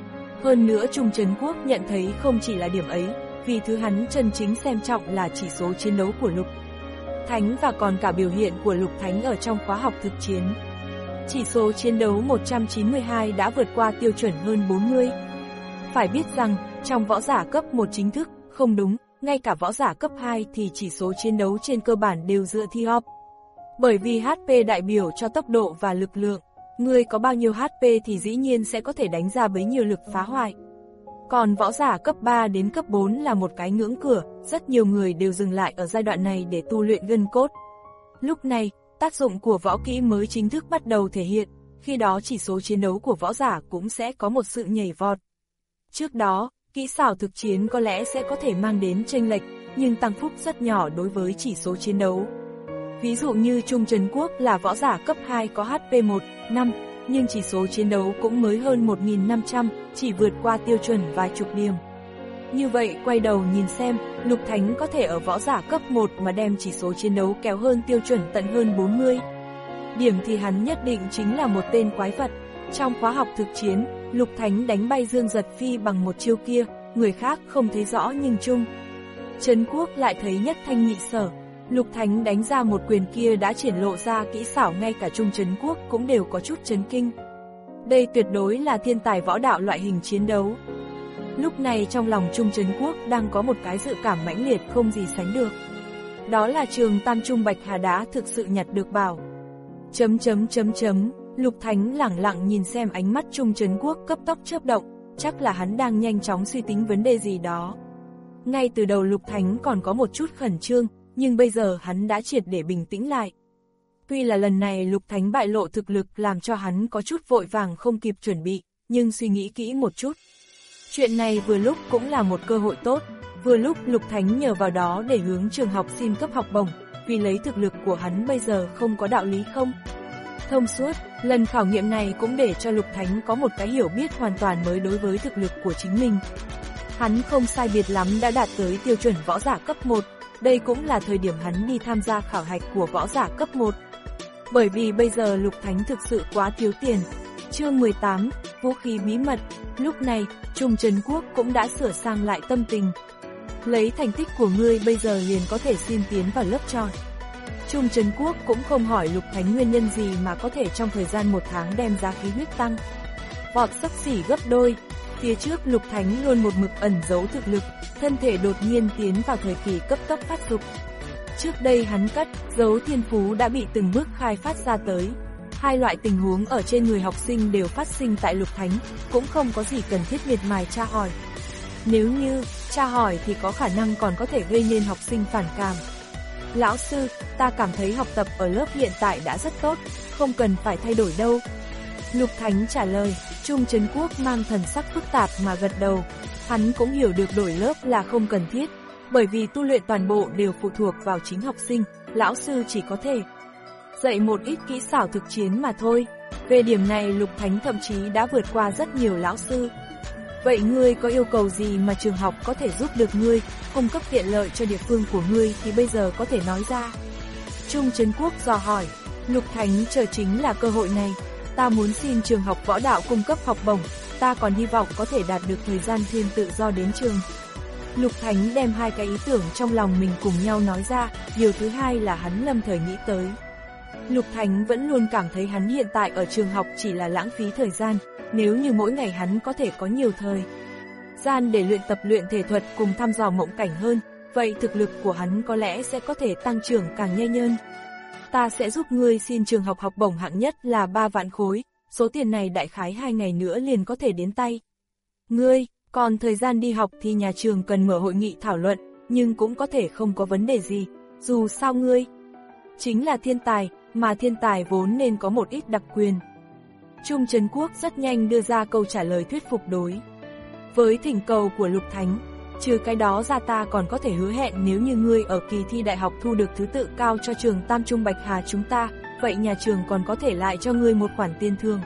Hơn nữa Trung Trấn Quốc nhận thấy không chỉ là điểm ấy, vì thứ hắn chân chính xem trọng là chỉ số chiến đấu của Lục Thánh và còn cả biểu hiện của Lục Thánh ở trong khóa học thực chiến. Chỉ số chiến đấu một trăm chín mươi hai đã vượt qua tiêu chuẩn hơn bốn mươi. Phải biết rằng, trong võ giả cấp một chính thức, không đúng, ngay cả võ giả cấp hai thì chỉ số chiến đấu trên cơ bản đều dựa thi hop. Bởi vì hát pê đại biểu cho tốc độ và lực lượng, người có bao nhiêu hát pê thì dĩ nhiên sẽ có thể đánh ra bấy nhiêu lực phá hoại. Còn võ giả cấp ba đến cấp bốn là một cái ngưỡng cửa, rất nhiều người đều dừng lại ở giai đoạn này để tu luyện gân cốt. Lúc này, tác dụng của võ kỹ mới chính thức bắt đầu thể hiện, khi đó chỉ số chiến đấu của võ giả cũng sẽ có một sự nhảy vọt. Trước đó, kỹ xảo thực chiến có lẽ sẽ có thể mang đến chênh lệch, nhưng tăng phúc rất nhỏ đối với chỉ số chiến đấu. Ví dụ như Trung Trấn Quốc là võ giả cấp hai có hát pê một, năm, nhưng chỉ số chiến đấu cũng mới hơn một nghìn năm trăm, chỉ vượt qua tiêu chuẩn vài chục điểm. Như vậy quay đầu nhìn xem, Lục Thánh có thể ở võ giả cấp một mà đem chỉ số chiến đấu kéo hơn tiêu chuẩn tận hơn bốn mươi điểm thì hắn nhất định chính là một tên quái vật. Trong khóa học thực chiến, Lục Thánh đánh bay Dương Giật Phi bằng một chiêu kia, người khác không thấy rõ nhưng Trung Trấn Quốc lại thấy nhất thanh nhị sở. Lục Thánh đánh ra một quyền kia đã triển lộ ra kỹ xảo ngay cả Trung Trấn Quốc cũng đều có chút chấn kinh. Đây tuyệt đối là thiên tài võ đạo loại hình chiến đấu. Lúc này trong lòng Trung Trấn Quốc đang có một cái dự cảm mãnh liệt không gì sánh được. Đó là trường Tam Trung Bạch Hà đã thực sự nhặt được bảo. Chấm chấm chấm chấm, Lục Thánh lẳng lặng nhìn xem ánh mắt Trung Trấn Quốc cấp tốc chớp động, chắc là hắn đang nhanh chóng suy tính vấn đề gì đó. Ngay từ đầu Lục Thánh còn có một chút khẩn trương, nhưng bây giờ hắn đã triệt để bình tĩnh lại. Tuy là lần này Lục Thánh bại lộ thực lực làm cho hắn có chút vội vàng không kịp chuẩn bị, nhưng suy nghĩ kỹ một chút. Chuyện này vừa lúc cũng là một cơ hội tốt, vừa lúc Lục Thánh nhờ vào đó để hướng trường học xin cấp học bổng, vì lấy thực lực của hắn bây giờ không có đạo lý không. Thông suốt, lần khảo nghiệm này cũng để cho Lục Thánh có một cái hiểu biết hoàn toàn mới đối với thực lực của chính mình. Hắn không sai biệt lắm đã đạt tới tiêu chuẩn võ giả cấp một, đây cũng là thời điểm hắn đi tham gia khảo hạch của võ giả cấp một. Bởi vì bây giờ Lục Thánh thực sự quá thiếu tiền. Chương mười tám, vũ khí bí mật. Lúc này, Trung Trấn Quốc cũng đã sửa sang lại tâm tình. Lấy thành tích của ngươi bây giờ liền có thể xin tiến vào lớp chọn. Trung Trấn Quốc cũng không hỏi Lục Thánh nguyên nhân gì mà có thể trong thời gian một tháng đem giá khí huyết tăng vọt xấp xỉ gấp đôi. Phía trước Lục Thánh luôn một mực ẩn giấu thực lực, thân thể đột nhiên tiến vào thời kỳ cấp tốc phát dục. Trước đây hắn cất giấu thiên phú đã bị từng bước khai phát ra tới. Hai loại tình huống ở trên người học sinh đều phát sinh tại Lục Thánh, cũng không có gì cần thiết miệt mài tra hỏi. Nếu như tra hỏi thì có khả năng còn có thể gây nên học sinh phản cảm. Lão sư, ta cảm thấy học tập ở lớp hiện tại đã rất tốt, không cần phải thay đổi đâu. Lục Thánh trả lời. Trung Trấn Quốc mang thần sắc phức tạp mà gật đầu. Hắn cũng hiểu được đổi lớp là không cần thiết, bởi vì tu luyện toàn bộ đều phụ thuộc vào chính học sinh, lão sư chỉ có thể dạy một ít kỹ xảo thực chiến mà thôi. Về điểm này Lục Thánh thậm chí đã vượt qua rất nhiều lão sư. Vậy ngươi có yêu cầu gì mà trường học có thể giúp được ngươi, cung cấp tiện lợi cho địa phương của ngươi thì bây giờ có thể nói ra. Trung Trấn Quốc dò hỏi. Lục Thánh chờ chính là cơ hội này. Ta muốn xin trường học võ đạo cung cấp học bổng, ta còn hy vọng có thể đạt được thời gian thuyên tự do đến trường. Lục Thánh đem hai cái ý tưởng trong lòng mình cùng nhau nói ra, điều thứ hai là hắn lâm thời nghĩ tới. Lục Thánh vẫn luôn cảm thấy hắn hiện tại ở trường học chỉ là lãng phí thời gian, nếu như mỗi ngày hắn có thể có nhiều thời gian để luyện tập luyện thể thuật cùng thăm dò mộng cảnh hơn, vậy thực lực của hắn có lẽ sẽ có thể tăng trưởng càng nhanh hơn. Ta sẽ giúp ngươi xin trường học học bổng hạng nhất là ba vạn khối, số tiền này đại khái hai ngày nữa liền có thể đến tay. Ngươi, còn thời gian đi học thì nhà trường cần mở hội nghị thảo luận, nhưng cũng có thể không có vấn đề gì, dù sao ngươi chính là thiên tài, mà thiên tài vốn nên có một ít đặc quyền. Trung Trấn Quốc rất nhanh đưa ra câu trả lời thuyết phục đối với thỉnh cầu của Lục Thánh. Trừ cái đó ra ta còn có thể hứa hẹn nếu như ngươi ở kỳ thi đại học thu được thứ tự cao cho trường Tam Trung Bạch Hà chúng ta, vậy nhà trường còn có thể lại cho ngươi một khoản tiền thưởng.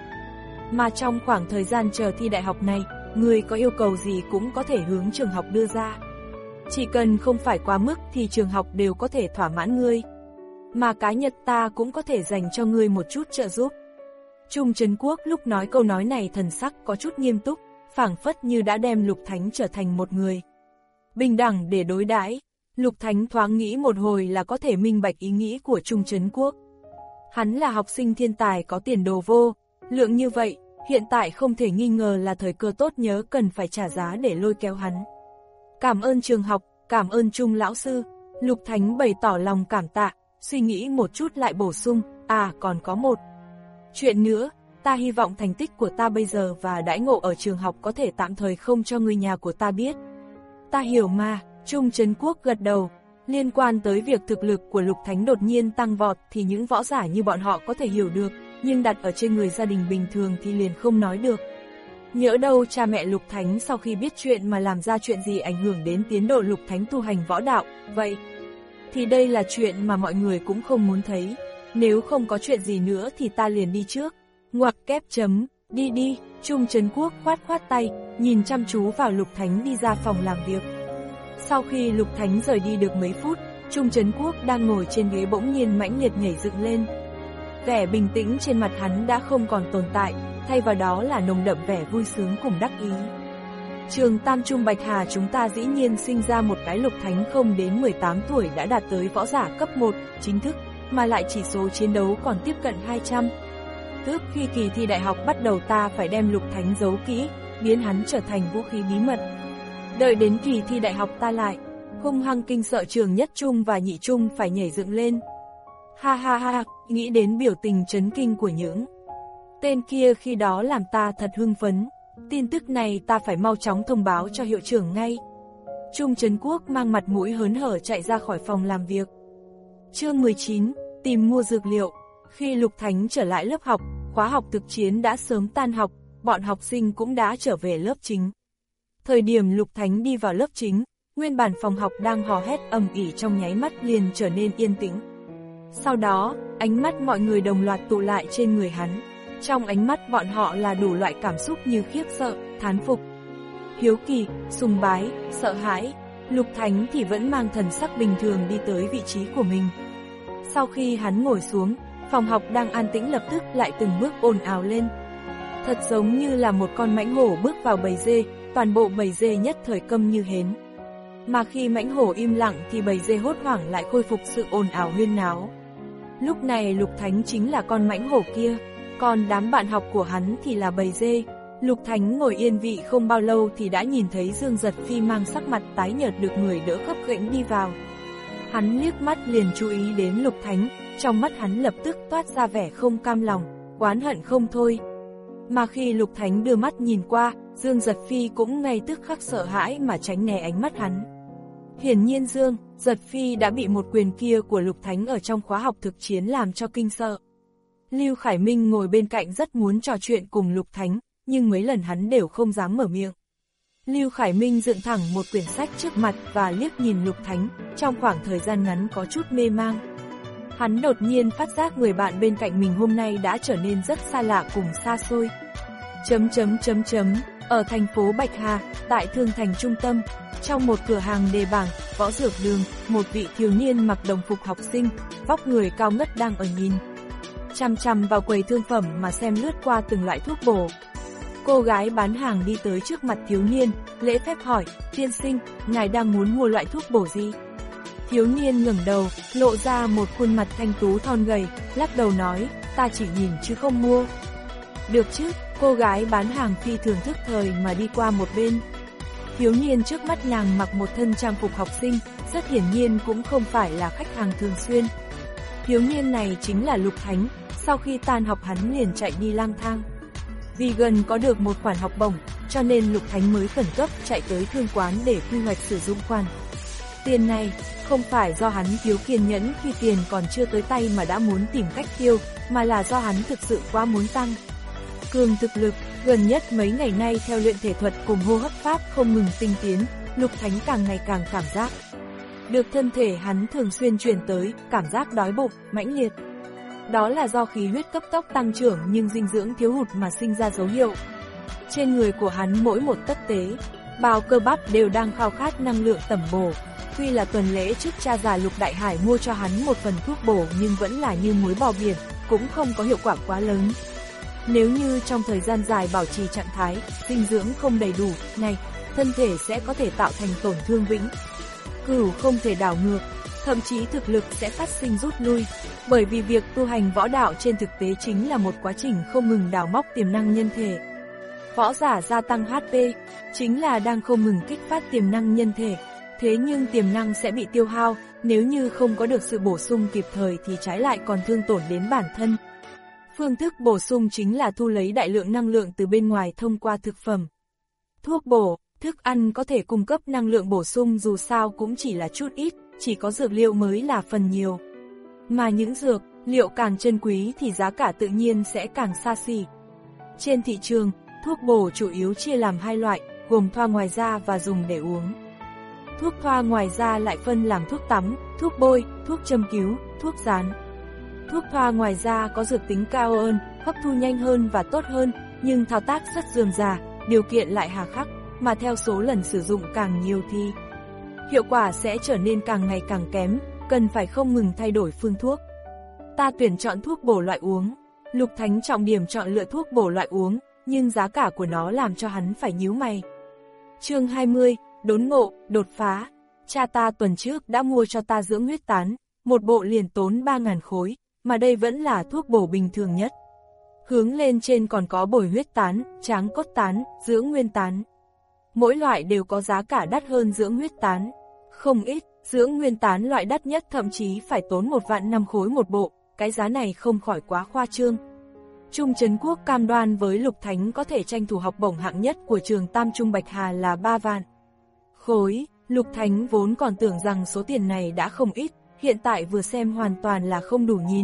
Mà trong khoảng thời gian chờ thi đại học này, ngươi có yêu cầu gì cũng có thể hướng trường học đưa ra. Chỉ cần không phải quá mức thì trường học đều có thể thỏa mãn ngươi. Mà cá nhân ta cũng có thể dành cho ngươi một chút trợ giúp. Trung Trấn Quốc lúc nói câu nói này thần sắc có chút nghiêm túc, phảng phất như đã đem Lục Thánh trở thành một người bình đẳng để đối đãi. Lục Thánh thoáng nghĩ một hồi là có thể minh bạch ý nghĩ của Trung Trấn Quốc. Hắn là học sinh thiên tài có tiền đồ vô lượng như vậy, hiện tại không thể nghi ngờ là thời cơ tốt, nhớ cần phải trả giá để lôi kéo hắn. Cảm ơn trường học, cảm ơn Trung lão sư. Lục Thánh bày tỏ lòng cảm tạ, suy nghĩ một chút lại bổ sung, à còn có một chuyện nữa, ta hy vọng thành tích của ta bây giờ và đãi ngộ ở trường học có thể tạm thời không cho người nhà của ta biết. Ta hiểu mà. Trung Trấn Quốc gật đầu. Liên quan tới việc thực lực của Lục Thánh đột nhiên tăng vọt thì những võ giả như bọn họ có thể hiểu được, nhưng đặt ở trên người gia đình bình thường thì liền không nói được. Nhỡ đâu cha mẹ Lục Thánh sau khi biết chuyện mà làm ra chuyện gì ảnh hưởng đến tiến độ Lục Thánh tu hành võ đạo, vậy thì đây là chuyện mà mọi người cũng không muốn thấy. Nếu không có chuyện gì nữa thì ta liền đi trước. Ngoặc kép chấm, đi đi. Trung Trấn Quốc khoát khoát tay, nhìn chăm chú vào Lục Thánh đi ra phòng làm việc. Sau khi Lục Thánh rời đi được mấy phút, Trung Trấn Quốc đang ngồi trên ghế bỗng nhiên mãnh liệt nhảy dựng lên. Vẻ bình tĩnh trên mặt hắn đã không còn tồn tại, thay vào đó là nồng đậm vẻ vui sướng cùng đắc ý. Trường Tam Trung Bạch Hà chúng ta dĩ nhiên sinh ra một cái Lục Thánh không đến mười tám tuổi đã đạt tới võ giả cấp một, chính thức, mà lại chỉ số chiến đấu còn tiếp cận hai trăm. Trước khi kỳ thi đại học bắt đầu ta phải đem Lục Thánh giấu kỹ, biến hắn trở thành vũ khí bí mật. Đợi đến kỳ thi đại học ta lại, hung hăng kinh sợ trường nhất trung và nhị trung phải nhảy dựng lên. Ha ha ha, nghĩ đến biểu tình chấn kinh của những tên kia khi đó làm ta thật hưng phấn. Tin tức này ta phải mau chóng thông báo cho hiệu trưởng ngay. Trung Trấn Quốc mang mặt mũi hớn hở chạy ra khỏi phòng làm việc. Chương mười chín, tìm mua dược liệu. Khi Lục Thánh trở lại lớp học, khóa học thực chiến đã sớm tan học, bọn học sinh cũng đã trở về lớp chính. Thời điểm Lục Thánh đi vào lớp chính, nguyên bản phòng học đang hò hét ầm ĩ trong nháy mắt liền trở nên yên tĩnh. Sau đó, ánh mắt mọi người đồng loạt tụ lại trên người hắn. Trong ánh mắt bọn họ là đủ loại cảm xúc như khiếp sợ, thán phục, hiếu kỳ, sùng bái, sợ hãi. Lục Thánh thì vẫn mang thần sắc bình thường đi tới vị trí của mình. Sau khi hắn ngồi xuống, phòng học đang an tĩnh lập tức lại từng bước ồn ào lên. Thật giống như là một con mãnh hổ bước vào bầy dê, toàn bộ bầy dê nhất thời câm như hến. Mà khi mãnh hổ im lặng thì bầy dê hốt hoảng lại khôi phục sự ồn ào huyên náo. Lúc này Lục Thánh chính là con mãnh hổ kia, còn đám bạn học của hắn thì là bầy dê. Lục Thánh ngồi yên vị không bao lâu thì đã nhìn thấy Dương Giật Phi mang sắc mặt tái nhợt được người đỡ khấp khểnh đi vào. Hắn liếc mắt liền chú ý đến Lục Thánh, trong mắt hắn lập tức toát ra vẻ không cam lòng, oán hận không thôi. Mà khi Lục Thánh đưa mắt nhìn qua, Dương Giật Phi cũng ngay tức khắc sợ hãi mà tránh né ánh mắt hắn. Hiển nhiên Dương Giật Phi đã bị một quyền kia của Lục Thánh ở trong khóa học thực chiến làm cho kinh sợ. Lưu Khải Minh ngồi bên cạnh rất muốn trò chuyện cùng Lục Thánh, nhưng mấy lần hắn đều không dám mở miệng. Lưu Khải Minh dựng thẳng một quyển sách trước mặt và liếc nhìn Lục Thánh, trong khoảng thời gian ngắn có chút mê mang. Hắn đột nhiên phát giác người bạn bên cạnh mình hôm nay đã trở nên rất xa lạ cùng xa xôi. Chấm chấm chấm chấm, ở thành phố Bạch Hà, tại Thương Thành trung tâm, trong một cửa hàng đề bảng, võ dược đường, một vị thiếu niên mặc đồng phục học sinh, vóc người cao ngất đang ở nhìn chằm chằm vào quầy thương phẩm mà xem lướt qua từng loại thuốc bổ. Cô gái bán hàng đi tới trước mặt thiếu niên, lễ phép hỏi, tiên sinh, ngài đang muốn mua loại thuốc bổ gì? Thiếu niên ngẩng đầu, lộ ra một khuôn mặt thanh tú thon gầy, lắc đầu nói, ta chỉ nhìn chứ không mua. Được chứ, cô gái bán hàng phi thường thức thời mà đi qua một bên. Thiếu niên trước mắt nàng mặc một thân trang phục học sinh, rất hiển nhiên cũng không phải là khách hàng thường xuyên. Thiếu niên này chính là Lục Thánh, sau khi tan học hắn liền chạy đi lang thang. Vì gần có được một khoản học bổng, cho nên Lục Thánh mới khẩn cấp chạy tới thương quán để quy hoạch sử dụng khoản tiền này. Không phải do hắn thiếu kiên nhẫn khi tiền còn chưa tới tay mà đã muốn tìm cách tiêu, mà là do hắn thực sự quá muốn tăng cường thực lực. Gần nhất mấy ngày nay theo luyện thể thuật cùng hô hấp pháp không ngừng tinh tiến, Lục Thánh càng ngày càng cảm giác được thân thể hắn thường xuyên truyền tới cảm giác đói bụng, mãnh liệt. Đó là do khí huyết cấp tốc tăng trưởng nhưng dinh dưỡng thiếu hụt mà sinh ra dấu hiệu. Trên người của hắn mỗi một tấc tế, bào cơ bắp đều đang khao khát năng lượng tẩm bổ. Tuy là tuần lễ trước cha già Lục Đại Hải mua cho hắn một phần thuốc bổ nhưng vẫn là như muối bỏ biển, cũng không có hiệu quả quá lớn. Nếu như trong thời gian dài bảo trì trạng thái, dinh dưỡng không đầy đủ, này, thân thể sẽ có thể tạo thành tổn thương vĩnh cửu không thể đảo ngược, thậm chí thực lực sẽ phát sinh rút lui, bởi vì việc tu hành võ đạo trên thực tế chính là một quá trình không ngừng đào móc tiềm năng nhân thể. Võ giả gia tăng hát pê, chính là đang không ngừng kích phát tiềm năng nhân thể, thế nhưng tiềm năng sẽ bị tiêu hao, nếu như không có được sự bổ sung kịp thời thì trái lại còn thương tổn đến bản thân. Phương thức bổ sung chính là thu lấy đại lượng năng lượng từ bên ngoài thông qua thực phẩm. Thuốc bổ, thức ăn có thể cung cấp năng lượng bổ sung dù sao cũng chỉ là chút ít, chỉ có dược liệu mới là phần nhiều. Mà những dược, liệu càng chân quý thì giá cả tự nhiên sẽ càng xa xỉ. Trên thị trường, thuốc bổ chủ yếu chia làm hai loại, gồm thoa ngoài da và dùng để uống. Thuốc thoa ngoài da lại phân làm thuốc tắm, thuốc bôi, thuốc châm cứu, thuốc dán. Thuốc thoa ngoài da có dược tính cao hơn, hấp thu nhanh hơn và tốt hơn, nhưng thao tác rất rườm rà, điều kiện lại hà khắc, mà theo số lần sử dụng càng nhiều thì hiệu quả sẽ trở nên càng ngày càng kém, cần phải không ngừng thay đổi phương thuốc. Ta tuyển chọn thuốc bổ loại uống. Lục Thánh trọng điểm chọn lựa thuốc bổ loại uống, nhưng giá cả của nó làm cho hắn phải nhíu mày. Chương hai mươi, đốn ngộ, đột phá. Cha ta tuần trước đã mua cho ta dưỡng huyết tán, một bộ liền tốn ba ngàn khối, mà đây vẫn là thuốc bổ bình thường nhất. Hướng lên trên còn có bồi huyết tán, tráng cốt tán, dưỡng nguyên tán. Mỗi loại đều có giá cả đắt hơn dưỡng huyết tán. Không ít, dưỡng nguyên tán loại đắt nhất thậm chí phải tốn một vạn năm khối một bộ, cái giá này không khỏi quá khoa trương. Trung Trấn Quốc cam đoan với Lục Thánh có thể tranh thủ học bổng hạng nhất của trường Tam Trung Bạch Hà là ba vạn khối. Lục Thánh vốn còn tưởng rằng số tiền này đã không ít, hiện tại vừa xem hoàn toàn là không đủ nhìn.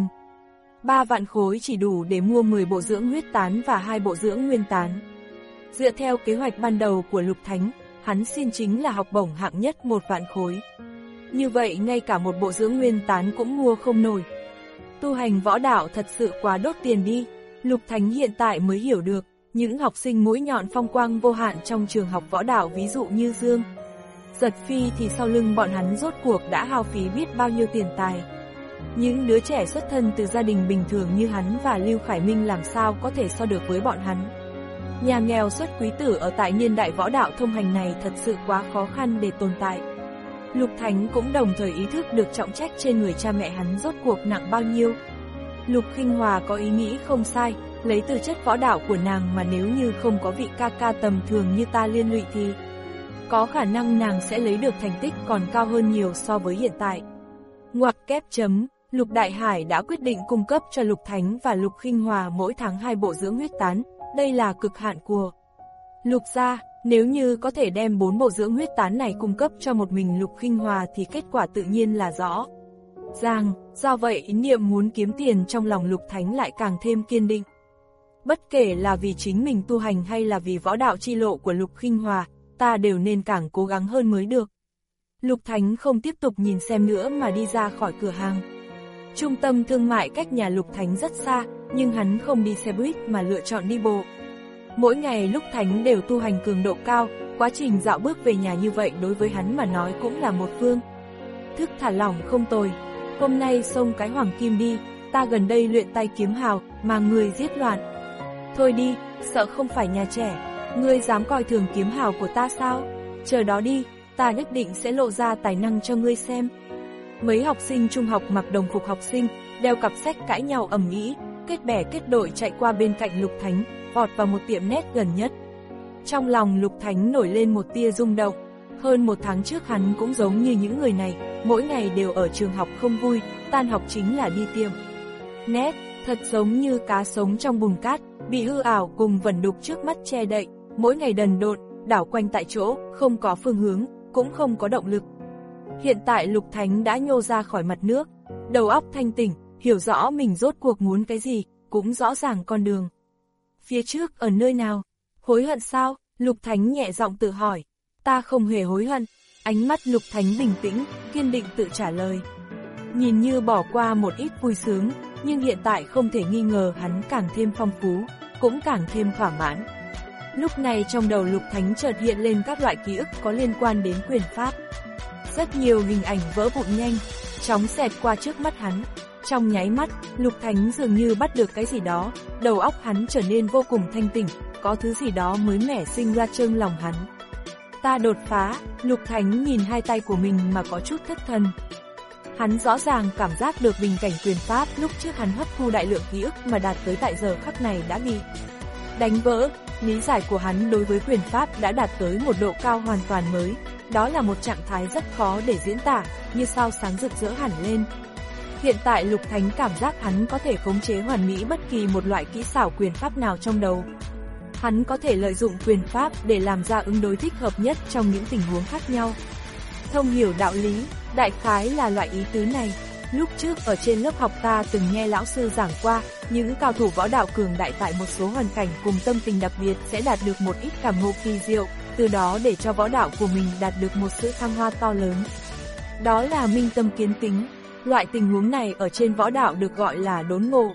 ba vạn khối chỉ đủ để mua mười bộ dưỡng huyết tán và hai bộ dưỡng nguyên tán. Dựa theo kế hoạch ban đầu của Lục Thánh, hắn xin chính là học bổng hạng nhất một vạn khối. Như vậy ngay cả một bộ dưỡng nguyên tán cũng mua không nổi. Tu hành võ đạo thật sự quá đốt tiền đi. Lục Thánh hiện tại mới hiểu được, những học sinh mũi nhọn phong quang vô hạn trong trường học võ đạo ví dụ như Dương Giật Phi thì sau lưng bọn hắn rốt cuộc đã hao phí biết bao nhiêu tiền tài. Những đứa trẻ xuất thân từ gia đình bình thường như hắn và Lưu Khải Minh làm sao có thể so được với bọn hắn. Nhà nghèo xuất quý tử ở tại niên đại võ đạo thông hành này thật sự quá khó khăn để tồn tại. Lục Thánh cũng đồng thời ý thức được trọng trách trên người cha mẹ hắn rốt cuộc nặng bao nhiêu. Lục Khinh Hòa có ý nghĩ không sai, lấy từ chất võ đạo của nàng mà nếu như không có vị ca ca tầm thường như ta liên lụy thì có khả năng nàng sẽ lấy được thành tích còn cao hơn nhiều so với hiện tại. Ngoặc kép chấm, Lục Đại Hải đã quyết định cung cấp cho Lục Thánh và Lục Khinh Hòa mỗi tháng hai bộ dưỡng huyết tán, đây là cực hạn của Lục gia. Nếu như có thể đem bốn bộ dưỡng huyết tán này cung cấp cho một mình Lục Khinh Hòa thì kết quả tự nhiên là rõ ràng, do vậy ý niệm muốn kiếm tiền trong lòng Lục Thánh lại càng thêm kiên định. Bất kể là vì chính mình tu hành hay là vì võ đạo chi lộ của Lục Khinh Hòa, ta đều nên càng cố gắng hơn mới được. Lục Thánh không tiếp tục nhìn xem nữa mà đi ra khỏi cửa hàng. Trung tâm thương mại cách nhà Lục Thánh rất xa, nhưng hắn không đi xe buýt mà lựa chọn đi bộ. Mỗi ngày Lục Thánh đều tu hành cường độ cao, quá trình dạo bước về nhà như vậy đối với hắn mà nói cũng là một phương thức thả lỏng không tồi. Hôm nay xông cái hoàng kim đi, ta gần đây luyện tay kiếm hào, mà người giết loạn. Thôi đi, sợ không phải nhà trẻ, ngươi dám coi thường kiếm hào của ta sao? Chờ đó đi, ta nhất định sẽ lộ ra tài năng cho ngươi xem. Mấy học sinh trung học mặc đồng phục học sinh, đeo cặp sách cãi nhau ầm ĩ, kết bè kết đội chạy qua bên cạnh Lục Thánh, vọt vào một tiệm nét gần nhất. Trong lòng Lục Thánh nổi lên một tia rung động. Hơn một tháng trước hắn cũng giống như những người này, mỗi ngày đều ở trường học không vui, tan học chính là đi tiệm nét, thật giống như cá sống trong bùn cát, bị hư ảo cùng vẩn đục trước mắt che đậy, mỗi ngày đần độn, đảo quanh tại chỗ, không có phương hướng, cũng không có động lực. Hiện tại Lục Thánh đã nhô ra khỏi mặt nước, đầu óc thanh tỉnh, hiểu rõ mình rốt cuộc muốn cái gì, cũng rõ ràng con đường phía trước ở nơi nào. Hối hận sao? Lục Thánh nhẹ giọng tự hỏi. Ta không hề hối hận. Ánh mắt Lục Thánh bình tĩnh, kiên định tự trả lời. Nhìn như bỏ qua một ít vui sướng, nhưng hiện tại không thể nghi ngờ hắn càng thêm phong phú, cũng càng thêm thỏa mãn. Lúc này trong đầu Lục Thánh chợt hiện lên các loại ký ức có liên quan đến quyền pháp. Rất nhiều hình ảnh vỡ vụn nhanh, chóng xẹt qua trước mắt hắn. Trong nháy mắt, Lục Thánh dường như bắt được cái gì đó, đầu óc hắn trở nên vô cùng thanh tỉnh, có thứ gì đó mới mẻ sinh ra trong lòng hắn. Ta đột phá. Lục Thánh nhìn hai tay của mình mà có chút thất thần. Hắn rõ ràng cảm giác được bình cảnh quyền pháp lúc trước hắn hấp thu đại lượng ký ức mà đạt tới tại giờ khắc này đã bị đánh vỡ. Lý giải của hắn đối với quyền pháp đã đạt tới một độ cao hoàn toàn mới, đó là một trạng thái rất khó để diễn tả, như sao sáng rực rỡ hẳn lên. Hiện tại Lục Thánh cảm giác hắn có thể khống chế hoàn mỹ bất kỳ một loại kỹ xảo quyền pháp nào trong đầu. Hắn có thể lợi dụng quyền pháp để làm ra ứng đối thích hợp nhất trong những tình huống khác nhau. Thông hiểu đạo lý, đại khái là loại ý tứ này. Lúc trước ở trên lớp học ta từng nghe lão sư giảng qua, những cao thủ võ đạo cường đại tại một số hoàn cảnh cùng tâm tình đặc biệt sẽ đạt được một ít cảm ngộ kỳ diệu, từ đó để cho võ đạo của mình đạt được một sự thăng hoa to lớn. Đó là minh tâm kiến tính. Loại tình huống này ở trên võ đạo được gọi là đốn ngộ.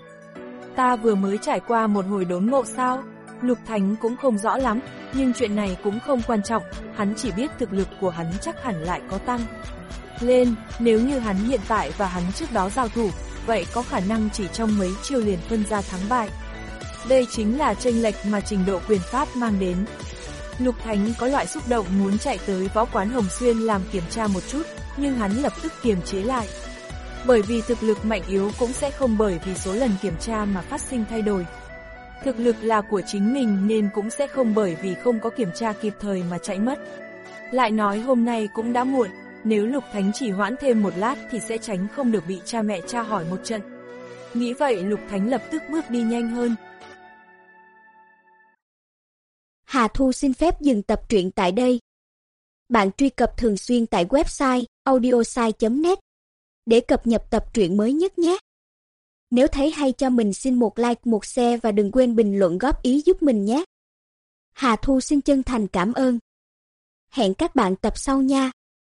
Ta vừa mới trải qua một hồi đốn ngộ sao? Lục Thánh cũng không rõ lắm, nhưng chuyện này cũng không quan trọng, hắn chỉ biết thực lực của hắn chắc hẳn lại có tăng lên. Nếu như hắn hiện tại và hắn trước đó giao thủ, vậy có khả năng chỉ trong mấy chiêu liền phân ra thắng bại. Đây chính là chênh lệch mà trình độ quyền pháp mang đến. Lục Thánh có loại xúc động muốn chạy tới võ quán Hồng Xuyên làm kiểm tra một chút, nhưng hắn lập tức kiềm chế lại. Bởi vì thực lực mạnh yếu cũng sẽ không bởi vì số lần kiểm tra mà phát sinh thay đổi. Thực lực là của chính mình nên cũng sẽ không bởi vì không có kiểm tra kịp thời mà chạy mất. Lại nói hôm nay cũng đã muộn, nếu Lục Thánh chỉ hoãn thêm một lát thì sẽ tránh không được bị cha mẹ tra hỏi một trận. Nghĩ vậy Lục Thánh lập tức bước đi nhanh hơn. Hà Thu xin phép dừng tập truyện tại đây. Bạn truy cập thường xuyên tại website audiosai chấm net để cập nhật tập truyện mới nhất nhé. Nếu thấy hay cho mình xin một like, một share và đừng quên bình luận góp ý giúp mình nhé. Hà Thu xin chân thành cảm ơn. Hẹn các bạn tập sau nha.